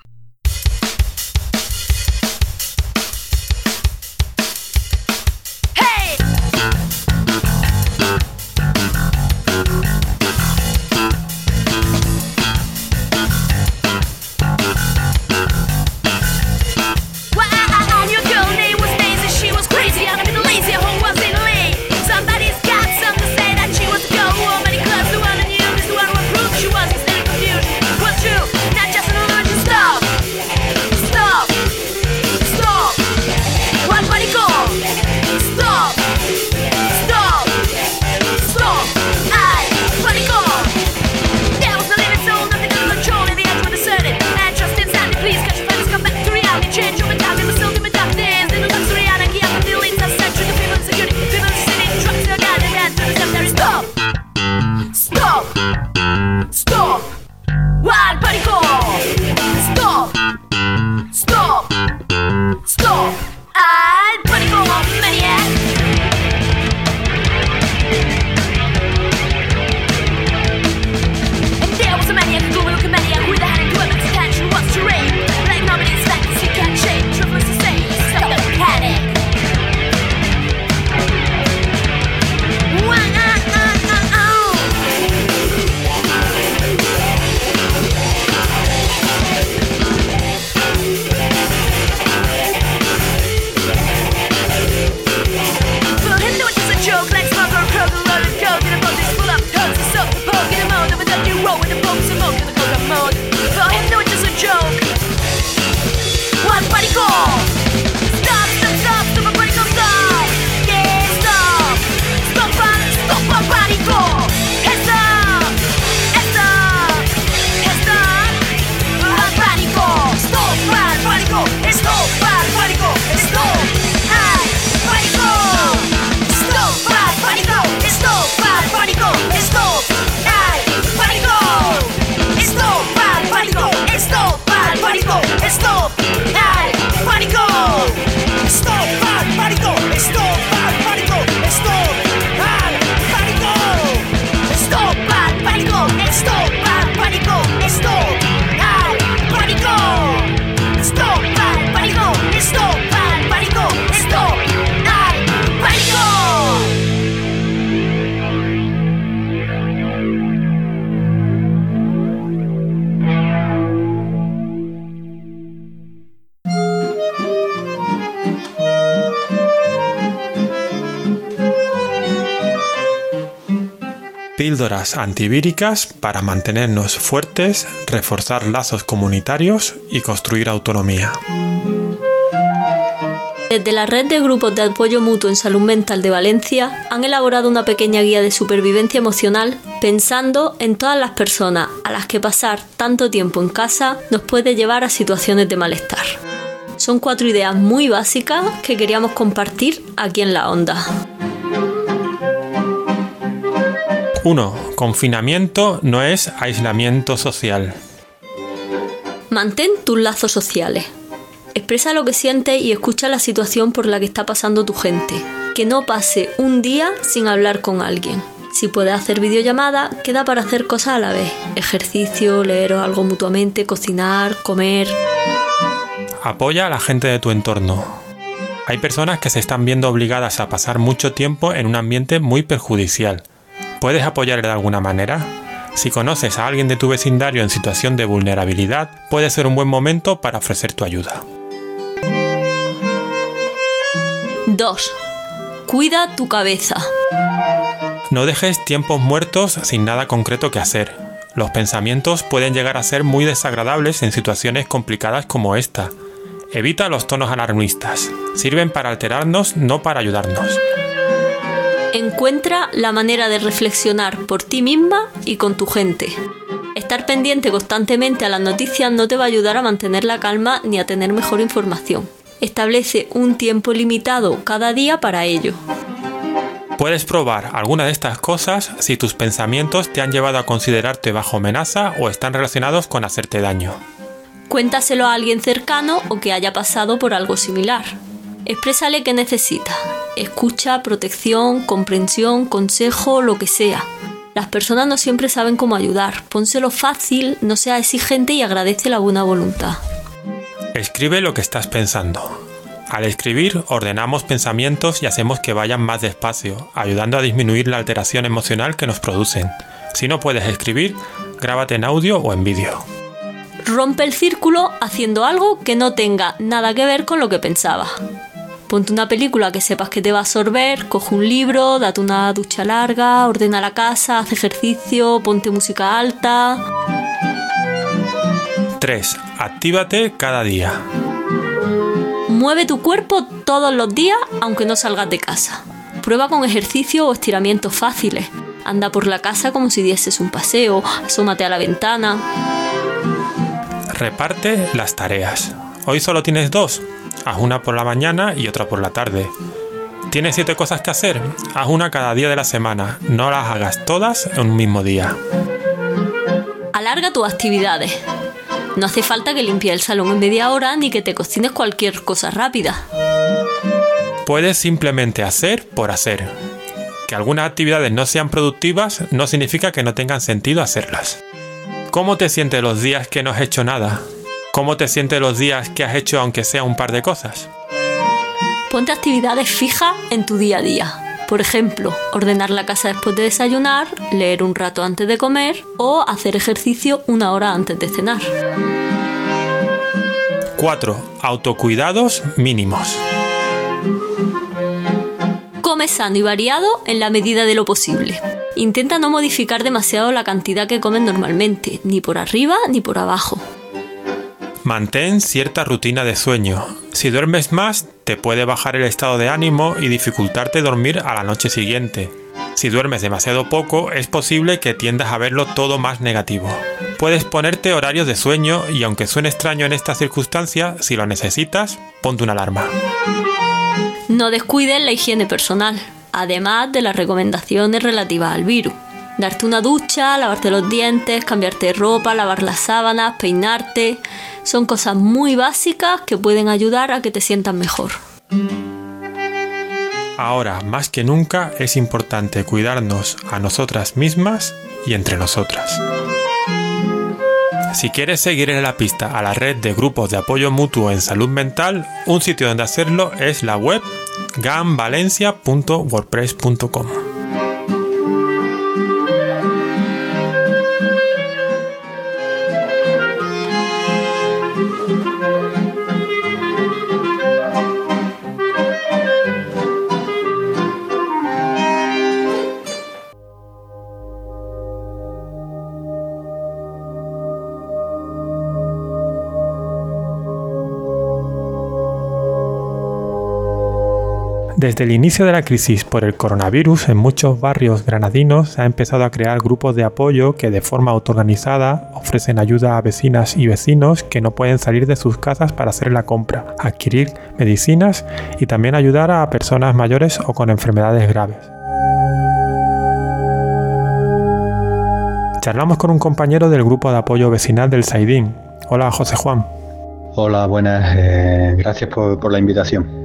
Píldoras antivíricas para mantenernos fuertes, reforzar lazos comunitarios y construir autonomía. Desde la Red de Grupos de Apoyo Mutuo en Salud Mental de Valencia han elaborado una pequeña guía de supervivencia emocional pensando en todas las personas a las que pasar tanto tiempo en casa nos puede llevar a situaciones de malestar. Son cuatro ideas muy básicas que queríamos compartir aquí en La Onda. uno. Confinamiento no es aislamiento social. Mantén tus lazos sociales. Expresa lo que sientes y escucha la situación por la que está pasando tu gente. Que no pase un día sin hablar con alguien. Si puedes hacer videollamada, queda para hacer cosas a la vez. Ejercicio, leer algo mutuamente, cocinar, comer. Apoya a la gente de tu entorno. Hay personas que se están viendo obligadas a pasar mucho tiempo en un ambiente muy perjudicial. ¿Puedes apoyarle de alguna manera? Si conoces a alguien de tu vecindario en situación de vulnerabilidad, puede ser un buen momento para ofrecer tu ayuda. dos. Cuida tu cabeza. No dejes tiempos muertos sin nada concreto que hacer. Los pensamientos pueden llegar a ser muy desagradables en situaciones complicadas como esta. Evita los tonos alarmistas. Sirven para alterarnos, no para ayudarnos. Encuentra la manera de reflexionar por ti misma y con tu gente. Estar pendiente constantemente a las noticias no te va a ayudar a mantener la calma ni a tener mejor información. Establece un tiempo limitado cada día para ello. Puedes probar alguna de estas cosas si tus pensamientos te han llevado a considerarte bajo amenaza o están relacionados con hacerte daño. Cuéntaselo a alguien cercano o que haya pasado por algo similar. Exprésale qué necesita. Escucha, protección, comprensión, consejo, lo que sea. Las personas no siempre saben cómo ayudar. Pónselo fácil, no sea exigente y agradece la buena voluntad. Escribe lo que estás pensando. Al escribir, ordenamos pensamientos y hacemos que vayan más despacio, ayudando a disminuir la alteración emocional que nos producen. Si no puedes escribir, grábate en audio o en vídeo. Rompe el círculo haciendo algo que no tenga nada que ver con lo que pensabas. Ponte una película que sepas que te va a absorber, coge un libro, date una ducha larga, ordena la casa, haz ejercicio, ponte música alta. tres. Actívate cada día. Mueve tu cuerpo todos los días aunque no salgas de casa. Prueba con ejercicio o estiramientos fáciles. Anda por la casa como si dieses un paseo, asómate a la ventana. Reparte las tareas. Hoy solo tienes dos. Haz una por la mañana y otra por la tarde. ¿Tienes siete cosas que hacer? Haz una cada día de la semana. No las hagas todas en un mismo día. Alarga tus actividades. No hace falta que limpies el salón en media hora ni que te cocines cualquier cosa rápida. Puedes simplemente hacer por hacer. Que algunas actividades no sean productivas no significa que no tengan sentido hacerlas. ¿Cómo te sientes los días que no has hecho nada? ¿Cómo te sientes los días que has hecho aunque sea un par de cosas? Ponte actividades fijas en tu día a día. Por ejemplo, ordenar la casa después de desayunar, leer un rato antes de comer o hacer ejercicio una hora antes de cenar. cuatro. Autocuidados mínimos. Come sano y variado en la medida de lo posible. Intenta no modificar demasiado la cantidad que comes normalmente, ni por arriba ni por abajo. Mantén cierta rutina de sueño. Si duermes más, te puede bajar el estado de ánimo y dificultarte dormir a la noche siguiente. Si duermes demasiado poco, es posible que tiendas a verlo todo más negativo. Puedes ponerte horarios de sueño y aunque suene extraño en esta circunstancia, si lo necesitas, ponte una alarma. No descuides la higiene personal, además de las recomendaciones relativas al virus. Darte una ducha, lavarte los dientes, cambiarte ropa, lavar las sábanas, peinarte. Son cosas muy básicas que pueden ayudar a que te sientas mejor. Ahora, más que nunca, es importante cuidarnos a nosotras mismas y entre nosotras. Si quieres seguir en la pista a la red de grupos de apoyo mutuo en salud mental, un sitio donde hacerlo es la web gamvalencia punto wordpress punto com. Desde el inicio de la crisis por el coronavirus, en muchos barrios granadinos se ha empezado a crear grupos de apoyo que de forma autoorganizada ofrecen ayuda a vecinas y vecinos que no pueden salir de sus casas para hacer la compra, adquirir medicinas y también ayudar a personas mayores o con enfermedades graves. Charlamos con un compañero del grupo de apoyo vecinal del Saidín. Hola, José Juan. Hola, buenas. Eh, gracias por, por la invitación.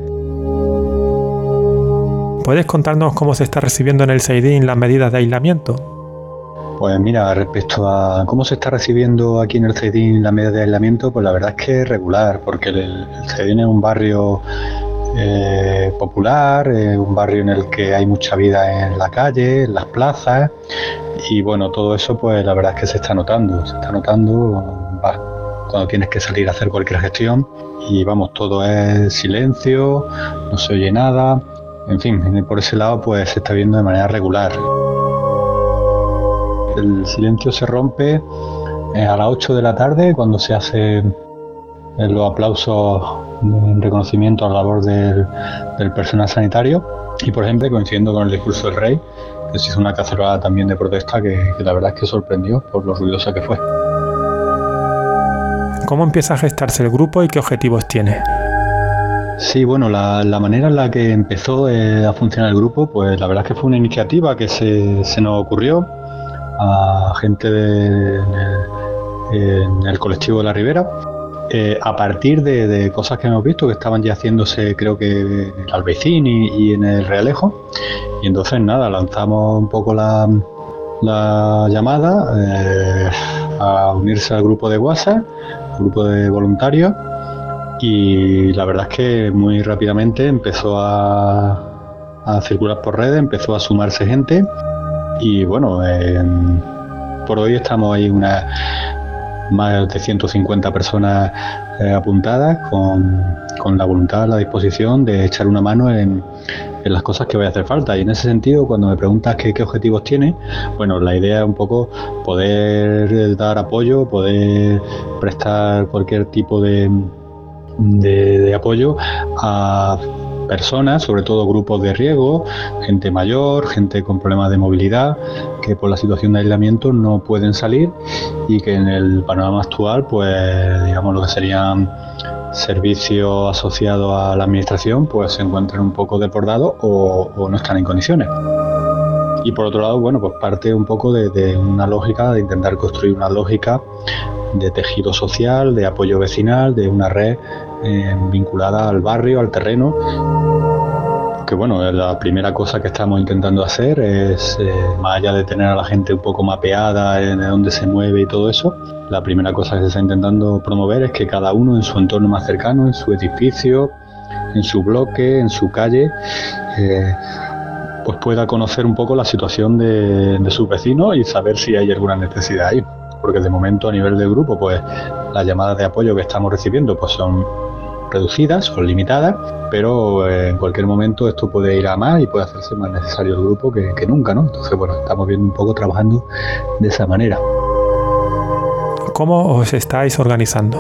¿Puedes contarnos cómo se está recibiendo en el Saidín las medidas de aislamiento? Pues mira, respecto a cómo se está recibiendo aquí en el Saidín las medidas de aislamiento, pues la verdad es que es regular, porque el, el Saidín es un barrio eh, popular, es un barrio en el que hay mucha vida en la calle, en las plazas, y bueno, todo eso pues la verdad es que se está notando, se está notando cuando tienes que salir a hacer cualquier gestión y vamos, todo es silencio, no se oye nada, en fin, por ese lado pues se está viendo de manera regular. El silencio se rompe a las ocho de la tarde cuando se hacen los aplausos en reconocimiento a la labor del, del personal sanitario y, por ejemplo, coincidiendo con el discurso del rey, que se hizo una cacerolada también de protesta que, que la verdad es que sorprendió por lo ruidosa que fue. ¿Cómo empieza a gestarse el grupo y qué objetivos tiene? Sí, bueno, la, la manera en la que empezó eh, a funcionar el grupo, pues la verdad es que fue una iniciativa que se, se nos ocurrió a gente de, en, el, en el colectivo de la Ribera, eh, a partir de, de cosas que hemos visto que estaban ya haciéndose, creo que en el Albaicín y, y en el Realejo, y entonces nada, lanzamos un poco la, la llamada eh, a unirse al grupo de WhatsApp, grupo de voluntarios, y la verdad es que muy rápidamente empezó a, a circular por redes, empezó a sumarse gente. Y bueno, eh, por hoy estamos ahí unas más de ciento cincuenta personas eh, apuntadas con, con la voluntad, la disposición de echar una mano en, en las cosas que vaya a hacer falta. Y en ese sentido, cuando me preguntas qué, qué objetivos tiene, bueno, la idea es un poco poder dar apoyo, poder prestar cualquier tipo de, de, de apoyo a personas, sobre todo grupos de riesgo, gente mayor, gente con problemas de movilidad, que por la situación de aislamiento no pueden salir y que en el panorama actual, pues digamos lo que serían servicios asociados a la administración, pues se encuentran un poco desbordados o, o no están en condiciones. Y por otro lado, bueno, pues parte un poco de, de una lógica, de intentar construir una lógica de tejido social, de apoyo vecinal, de una red eh, vinculada al barrio, al terreno. Que bueno, la primera cosa que estamos intentando hacer es, eh, más allá de tener a la gente un poco mapeada en dónde se mueve y todo eso, la primera cosa que se está intentando promover es que cada uno en su entorno más cercano, en su edificio, en su bloque, en su calle, eh, pues pueda conocer un poco la situación de, de sus vecinos y saber si hay alguna necesidad ahí. Porque de momento a nivel del grupo, pues las llamadas de apoyo que estamos recibiendo pues son reducidas, son limitadas, pero eh, en cualquier momento esto puede ir a más y puede hacerse más necesario el grupo que, que nunca, ¿no? Entonces, bueno, estamos viendo un poco trabajando de esa manera. ¿Cómo os estáis organizando?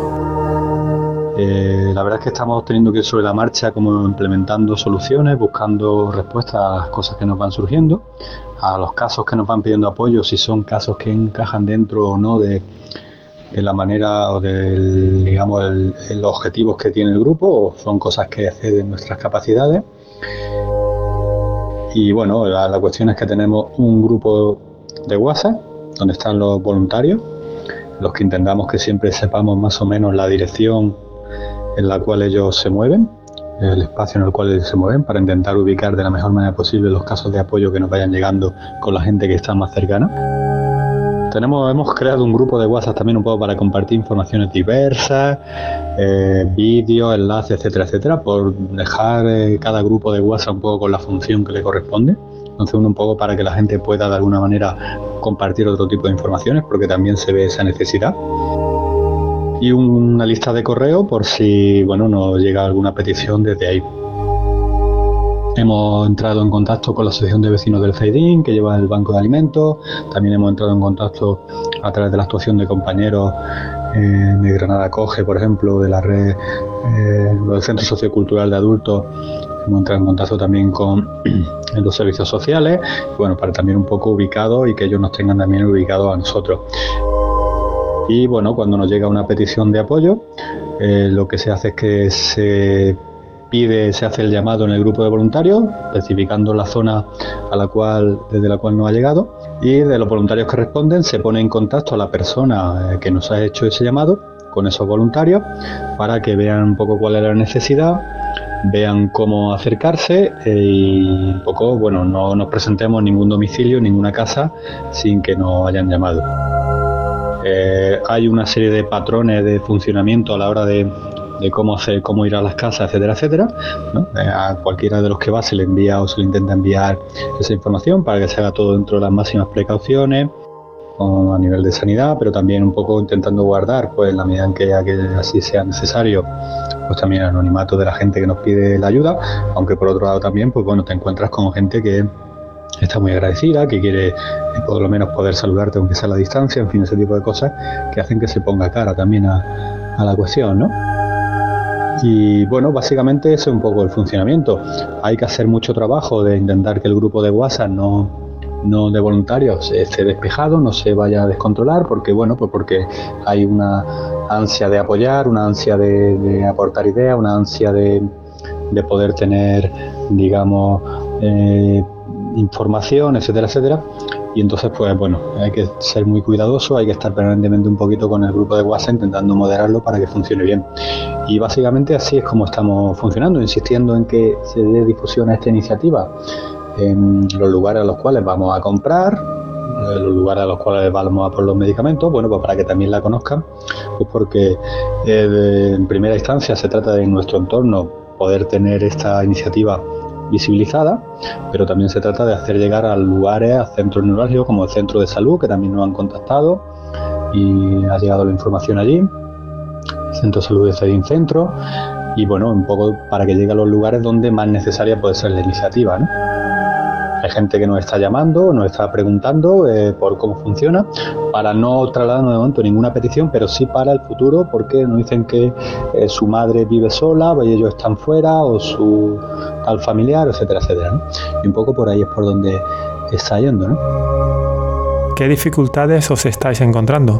Eh, la verdad es que estamos teniendo que ir sobre la marcha, como implementando soluciones, buscando respuestas a las cosas que nos van surgiendo, a los casos que nos van pidiendo apoyo, si son casos que encajan dentro o no de, de la manera o de, digamos, el, los objetivos que tiene el grupo, o son cosas que exceden nuestras capacidades. Y bueno, la, la cuestión es que tenemos un grupo de WhatsApp donde están los voluntarios, los que intentamos que siempre sepamos más o menos la dirección en la cual ellos se mueven, el espacio en el cual ellos se mueven, para intentar ubicar de la mejor manera posible los casos de apoyo que nos vayan llegando con la gente que está más cercana. Tenemos, hemos creado un grupo de WhatsApp también un poco para compartir informaciones diversas, eh, vídeos, enlaces, etcétera, etcétera, por dejar eh, cada grupo de WhatsApp un poco con la función que le corresponde. Entonces, uno un poco para que la gente pueda de alguna manera compartir otro tipo de informaciones, porque también se ve esa necesidad. Y una lista de correo por si, bueno, nos llega alguna petición desde ahí. Hemos entrado en contacto con la Asociación de Vecinos del Zaidín, que lleva el banco de alimentos. También hemos entrado en contacto a través de la actuación de compañeros eh, de Granada Acoge, por ejemplo, de la red eh, del Centro Sociocultural de Adultos. Hemos entrado en contacto también con los servicios sociales, bueno, para también un poco ubicados y que ellos nos tengan también ubicados a nosotros. Y bueno, cuando nos llega una petición de apoyo, eh, lo que se hace es que se pide, se hace el llamado en el grupo de voluntarios, especificando la zona a la cual, desde la cual nos ha llegado, y de los voluntarios que responden se pone en contacto a la persona eh, que nos ha hecho ese llamado con esos voluntarios para que vean un poco cuál es la necesidad, vean cómo acercarse eh, y un poco, bueno, no nos presentemos en ningún domicilio, en ninguna casa sin que nos hayan llamado. Eh, hay una serie de patrones de funcionamiento a la hora de, de cómo hacer, cómo ir a las casas, etcétera, etcétera, ¿no? Eh, a cualquiera de los que va se le envía o se le intenta enviar esa información para que se haga todo dentro de las máximas precauciones. a nivel de sanidad, pero también un poco intentando guardar, pues en la medida en que, que así sea necesario, pues también el anonimato de la gente que nos pide la ayuda, aunque por otro lado también, pues bueno, te encuentras con gente que está muy agradecida, que quiere eh, por lo menos poder saludarte aunque sea a la distancia, en fin, ese tipo de cosas que hacen que se ponga cara también a, a la cuestión, ¿no? Y bueno, básicamente eso es un poco el funcionamiento. Hay que hacer mucho trabajo de intentar que el grupo de WhatsApp no, no de voluntarios esté despejado, no se vaya a descontrolar, porque bueno, pues porque hay una ansia de apoyar, una ansia de, de aportar ideas, una ansia de, de poder tener, digamos, eh, información, etcétera, etcétera. Y entonces, pues bueno, hay que ser muy cuidadoso, hay que estar permanentemente un poquito con el grupo de WhatsApp intentando moderarlo para que funcione bien. Y básicamente así es como estamos funcionando, insistiendo en que se dé difusión a esta iniciativa en los lugares a los cuales vamos a comprar, en los lugares a los cuales vamos a por los medicamentos, bueno, pues para que también la conozcan, pues porque eh, en primera instancia se trata de en nuestro entorno poder tener esta iniciativa visibilizada, pero también se trata de hacer llegar a lugares, a centros neurálgicos como el centro de salud, que también nos han contactado y ha llegado la información allí, el centro de salud de Cedín Centro, y bueno, un poco para que llegue a los lugares donde más necesaria puede ser la iniciativa, ¿no? Hay gente que nos está llamando, nos está preguntando eh, por cómo funciona, para no trasladar de momento ninguna petición, pero sí para el futuro, porque nos dicen que eh, su madre vive sola, y ellos están fuera, o su tal familiar, etcétera, etcétera, ¿no? Y un poco por ahí es por donde está yendo, ¿no? ¿Qué dificultades os estáis encontrando?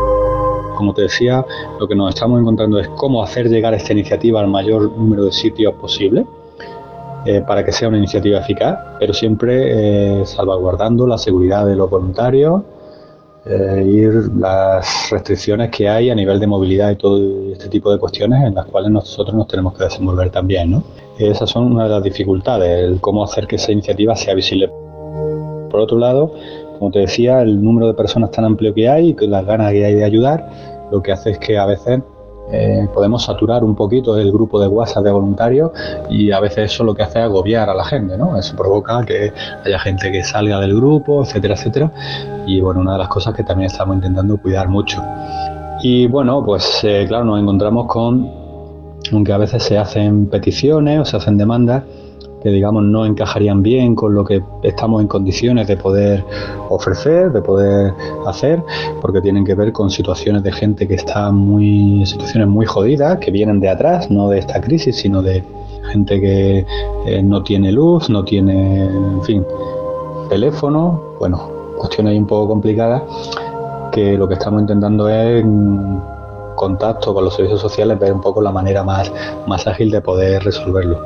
Como te decía, lo que nos estamos encontrando es cómo hacer llegar esta iniciativa al mayor número de sitios posible, Eh, para que sea una iniciativa eficaz, pero siempre eh, salvaguardando la seguridad de los voluntarios eh, y las restricciones que hay a nivel de movilidad y todo este tipo de cuestiones en las cuales nosotros nos tenemos que desenvolver también, ¿no? Esas son una de las dificultades, el cómo hacer que esa iniciativa sea visible. Por otro lado, como te decía, el número de personas tan amplio que hay y las ganas que hay de ayudar, lo que hace es que a veces Eh, podemos saturar un poquito el grupo de WhatsApp de voluntarios y a veces eso lo que hace es agobiar a la gente, ¿no? Eso provoca que haya gente que salga del grupo, etcétera, etcétera. Y bueno, una de las cosas que también estamos intentando cuidar mucho. Y bueno, pues eh, claro, nos encontramos con, aunque a veces se hacen peticiones o se hacen demandas que digamos no encajarían bien con lo que estamos en condiciones de poder ofrecer, de poder hacer, porque tienen que ver con situaciones de gente que está muy, situaciones muy jodidas, que vienen de atrás, no de esta crisis, sino de gente que eh, no tiene luz, no tiene, en fin, teléfono, bueno, cuestiones ahí un poco complicadas, que lo que estamos intentando es en contacto con los servicios sociales ver un poco la manera más, más ágil de poder resolverlo.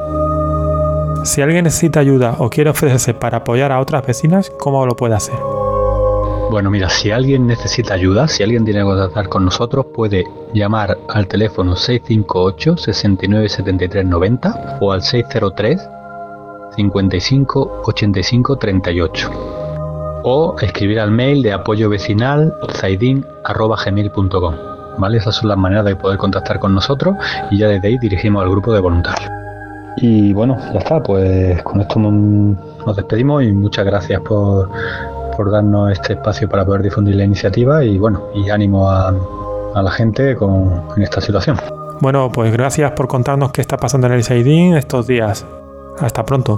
Si alguien necesita ayuda o quiere ofrecerse para apoyar a otras vecinas, ¿cómo lo puede hacer? Bueno, mira, si alguien necesita ayuda, si alguien tiene que contactar con nosotros, puede llamar al teléfono seis cinco ocho, seis nueve, siete tres nueve cero o al seis cero tres, cincuenta y cinco, ochenta y cinco, treinta y ocho. O escribir al mail de apoyo vecinal zaidin arroba gmail punto com, ¿vale? Esas son las maneras de poder contactar con nosotros y ya desde ahí dirigimos al grupo de voluntarios. Y bueno, ya está, pues con esto nos despedimos y muchas gracias por, por darnos este espacio para poder difundir la iniciativa y bueno, y ánimo a, a la gente con, en esta situación. Bueno, pues gracias por contarnos qué está pasando en el Zaidín estos días. Hasta pronto.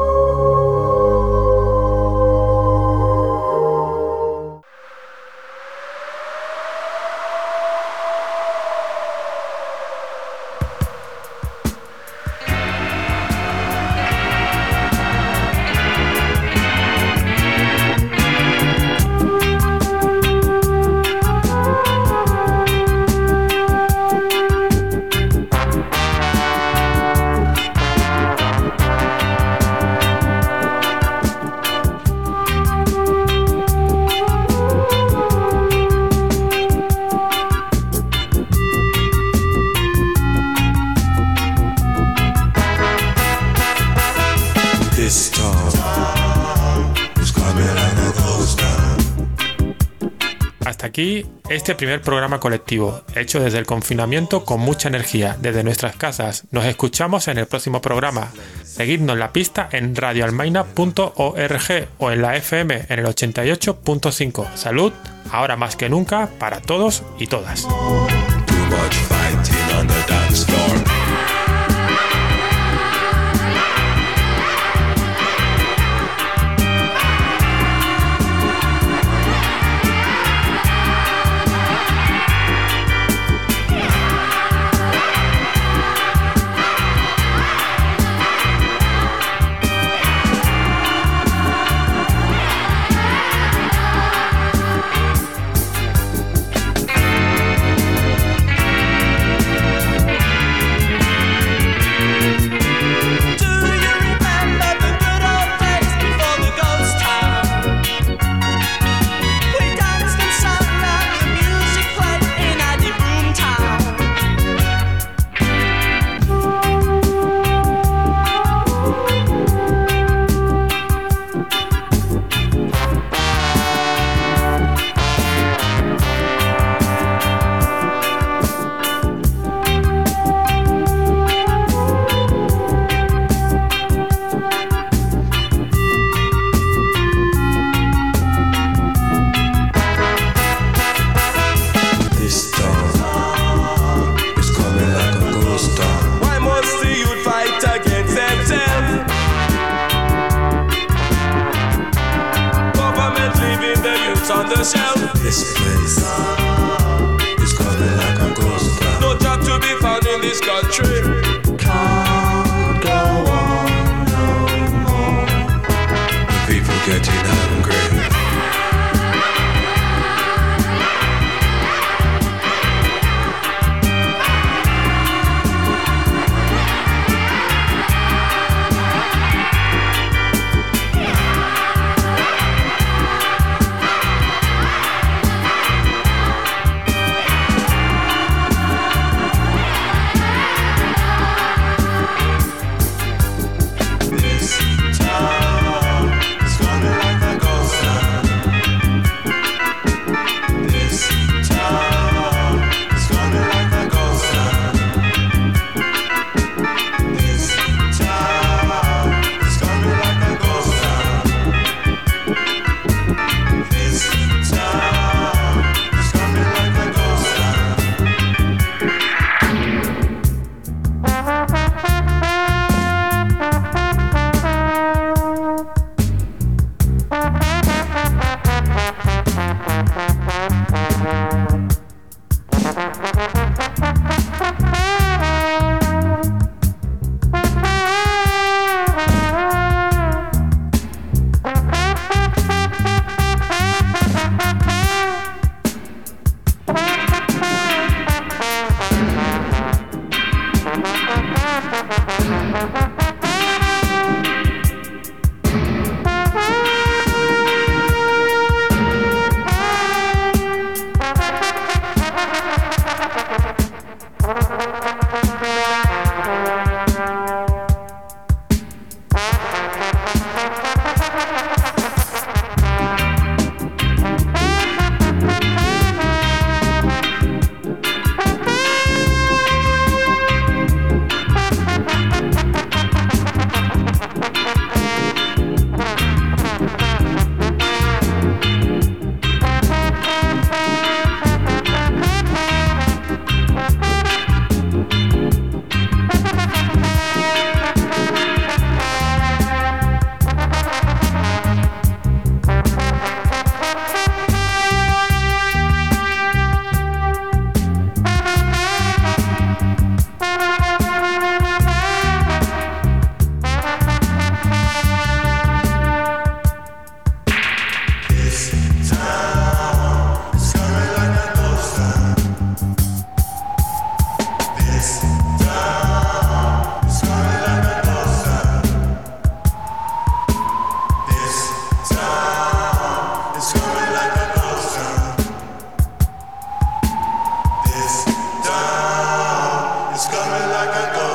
Hasta aquí este primer programa colectivo, hecho desde el confinamiento con mucha energía, desde nuestras casas. Nos escuchamos en el próximo programa. Seguidnos la pista en radio almaina punto org o en la F M en el ochenta y ocho punto cinco. ¡Salud! ahora más que nunca para todos y todas. On the shelf. This place is coming like a ghost town. No job to be found in this country. Can't go on no more. The people getting hungry. It's coming like a ghost.